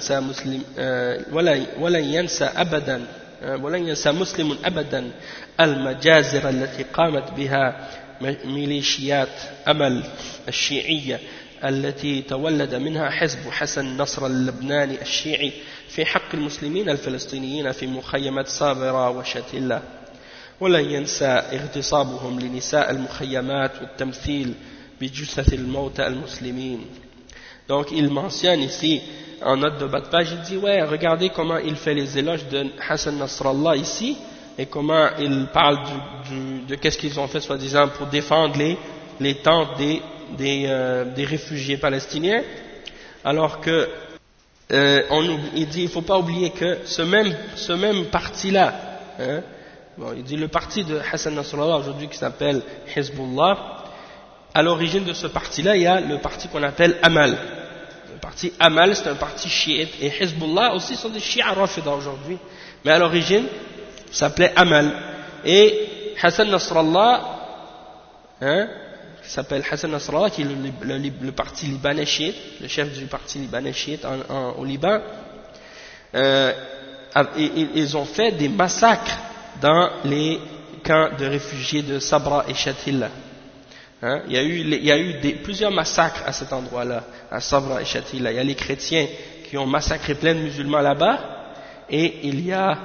وَلَنْ يَنْسَى مُسْلِمٌ أَبَدًا الْمَجَازِرَ التي قامت بها ميليشيات أمل الشيعية التي تولد منها حزب حسن نصر اللبناني الشيعي في حق المسلمين الفلسطينيين في مخيمات صابرة وشتيلة. ولن ينسى اغتصابهم لنساء المخيمات والتمثيل بجثث الموتى المسلمين. Donc il mentionne ici en note de bas de page, il dit ouais, regardez comment il fait les éloges de Hassan Nasrallah ici, et comment il parle de qu'est-ce qu'ils ont fait soi-disant pour défendre les tentes des réfugiés palestiniens, alors que il dit il ne faut pas oublier que ce même parti-là, il dit le parti de Hassan Nasrallah aujourd'hui qui s'appelle Hezbollah, à l'origine de ce parti-là, il y a le parti qu'on appelle Amal. Le parti Amal, c'est un parti chiite, et Hezbollah aussi sont des chiites rafida aujourd'hui. Mais à l'origine, ça s'appelait Amal. Et Hassan Nasrallah, qui s'appelle Hassan Nasrallah, qui est le parti libanais chiite, le chef du parti libanais chiite au Liban, ils ont fait des massacres dans les camps de réfugiés de Sabra et Shatila. Il y a eu plusieurs massacres à cet endroit-là, à Sabra et Shatila. Il y a les chrétiens qui ont massacré plein de musulmans là-bas, et il y a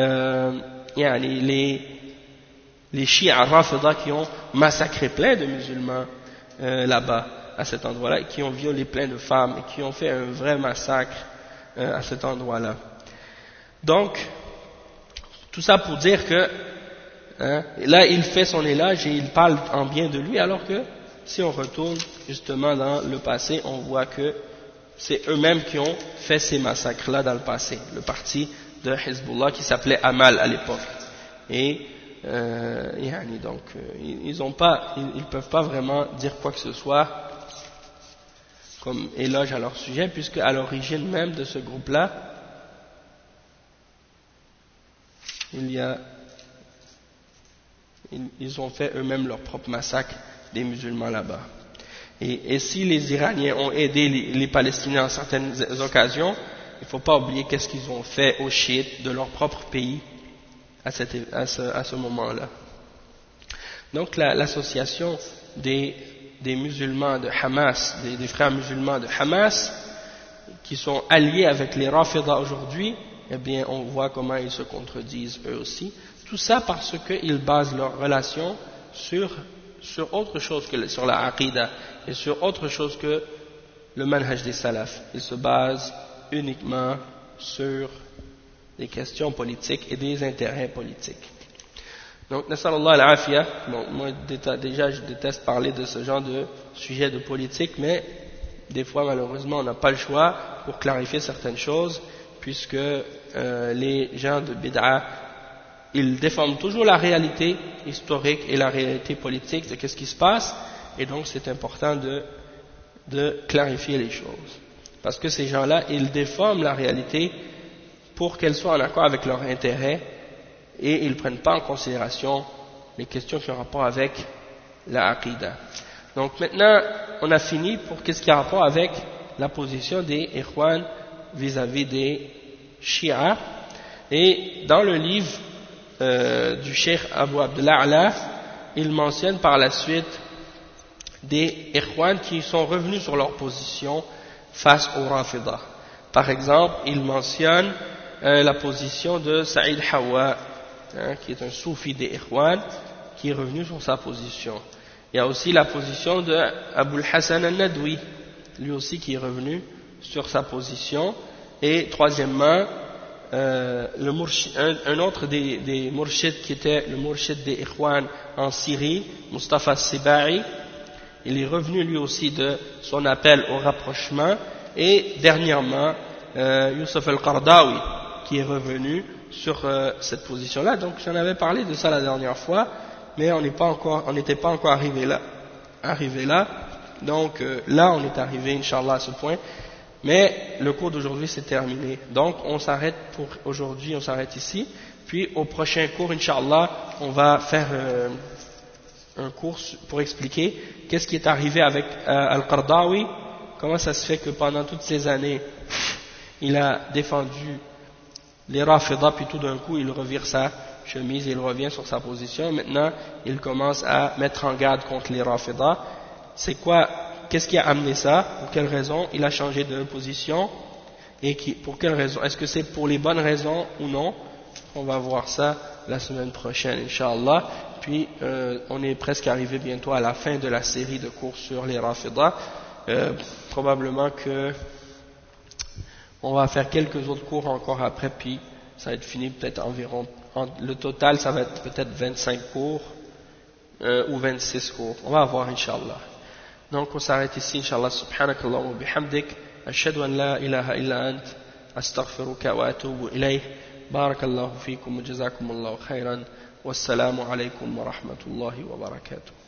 les chiites rafida qui ont massacré plein de musulmans là-bas, à cet endroit-là, et qui ont violé plein de femmes, et qui ont fait un vrai massacre à cet endroit-là. Donc, tout ça pour dire que là il fait son éloge et il parle en bien de lui, alors que si on retourne justement dans le passé, on voit que c'est eux-mêmes qui ont fait ces massacres-là dans le passé, le parti de Hezbollah qui s'appelait Amal à l'époque. Et donc ils peuvent pas vraiment dire quoi que ce soit comme éloge à leur sujet, puisque à l'origine même de ce groupe-là, ils ont fait eux-mêmes leur propre massacre des musulmans là-bas. Et si les Iraniens ont aidé les Palestiniens en certaines occasions, il ne faut pas oublier qu'est-ce qu'ils ont fait aux chiites de leur propre pays à ce moment-là. Donc l'association des musulmans de Hamas, des frères musulmans de Hamas, qui sont alliés avec les Rafida aujourd'hui, eh bien on voit comment ils se contredisent eux aussi. Tout ça parce qu'ils basent leurs relations sur autre chose que sur la aqida et sur autre chose que le manhaj des salaf. Ils se basent uniquement sur des questions politiques et des intérêts politiques. Donc, nasallallahu al-afiyah, moi déjà je déteste parler de ce genre de sujet de politique, mais des fois malheureusement on n'a pas le choix pour clarifier certaines choses, puisque les gens de bid'a, ils déforment toujours la réalité historique et la réalité politique de qu'est-ce qui se passe, et donc c'est important de clarifier les choses. Parce que ces gens-là, ils déforment la réalité pour qu'elle soit en accord avec leurs intérêts, et ils ne prennent pas en considération les questions qui ont rapport avec la aqida. Donc maintenant, on a fini pour qu'est-ce qui a rapport avec la position des Ikhwan vis-à-vis des Shia. Et dans le livre du Cheikh Abu Abdullah Ala, il mentionne par la suite des Ikhwan qui sont revenus sur leur position face aux Rafida. Par exemple, il mentionne la position de Saïd Hawa, qui est un soufi des Ikhwan, qui est revenu sur sa position. Il y a aussi la position de Abul Hassan al-Nadwi, lui aussi qui est revenu sur sa position. Et troisièmement, un autre des murshid qui était le murshid des Ikhwan en Syrie, Mustafa Sibai, il est revenu lui aussi de son appel au rapprochement. Et dernièrement, Youssef al-Qardawi qui est revenu sur cette position-là. Donc j'en avais parlé de ça la dernière fois, mais on n'était pas encore arrivé là. Donc là on est arrivé, Inch'Allah, à ce point. Mais le cours d'aujourd'hui c'est terminé. Donc on s'arrête pour aujourd'hui, on s'arrête ici. Puis au prochain cours, Inch'Allah, on va faire un cours pour expliquer qu'est-ce qui est arrivé avec Al-Qardawi, comment ça se fait que pendant toutes ces années, il a défendu les Rafida, puis tout d'un coup il revire sa chemise et il revient sur sa position. Maintenant, il commence à mettre en garde contre les Rafida. Qu'est-ce qui a amené ça? Pour quelle raison il a changé de position? Et pour quelle raison? Est-ce que c'est pour les bonnes raisons ou non? On va voir ça la semaine prochaine, Inch'Allah. Puis, on est presque arrivé bientôt à la fin de la série de cours sur les Rafida. Probablement que on va faire quelques autres cours encore après, puis ça va être fini peut-être environ. Le total, ça va être peut-être 25 cours ou 26 cours. On va voir, Inch'Allah. Donc on s'arrête ici, Inch'Allah. Subhanakallah wa bihamdik, ashhadu an la ilaha illa ant, astaghfiruka wa atubu ilayh. Barakallahu fikum wa jazakumullahu khairan. Wassalamu alaykum wa rahmatullahi wa barakatuh.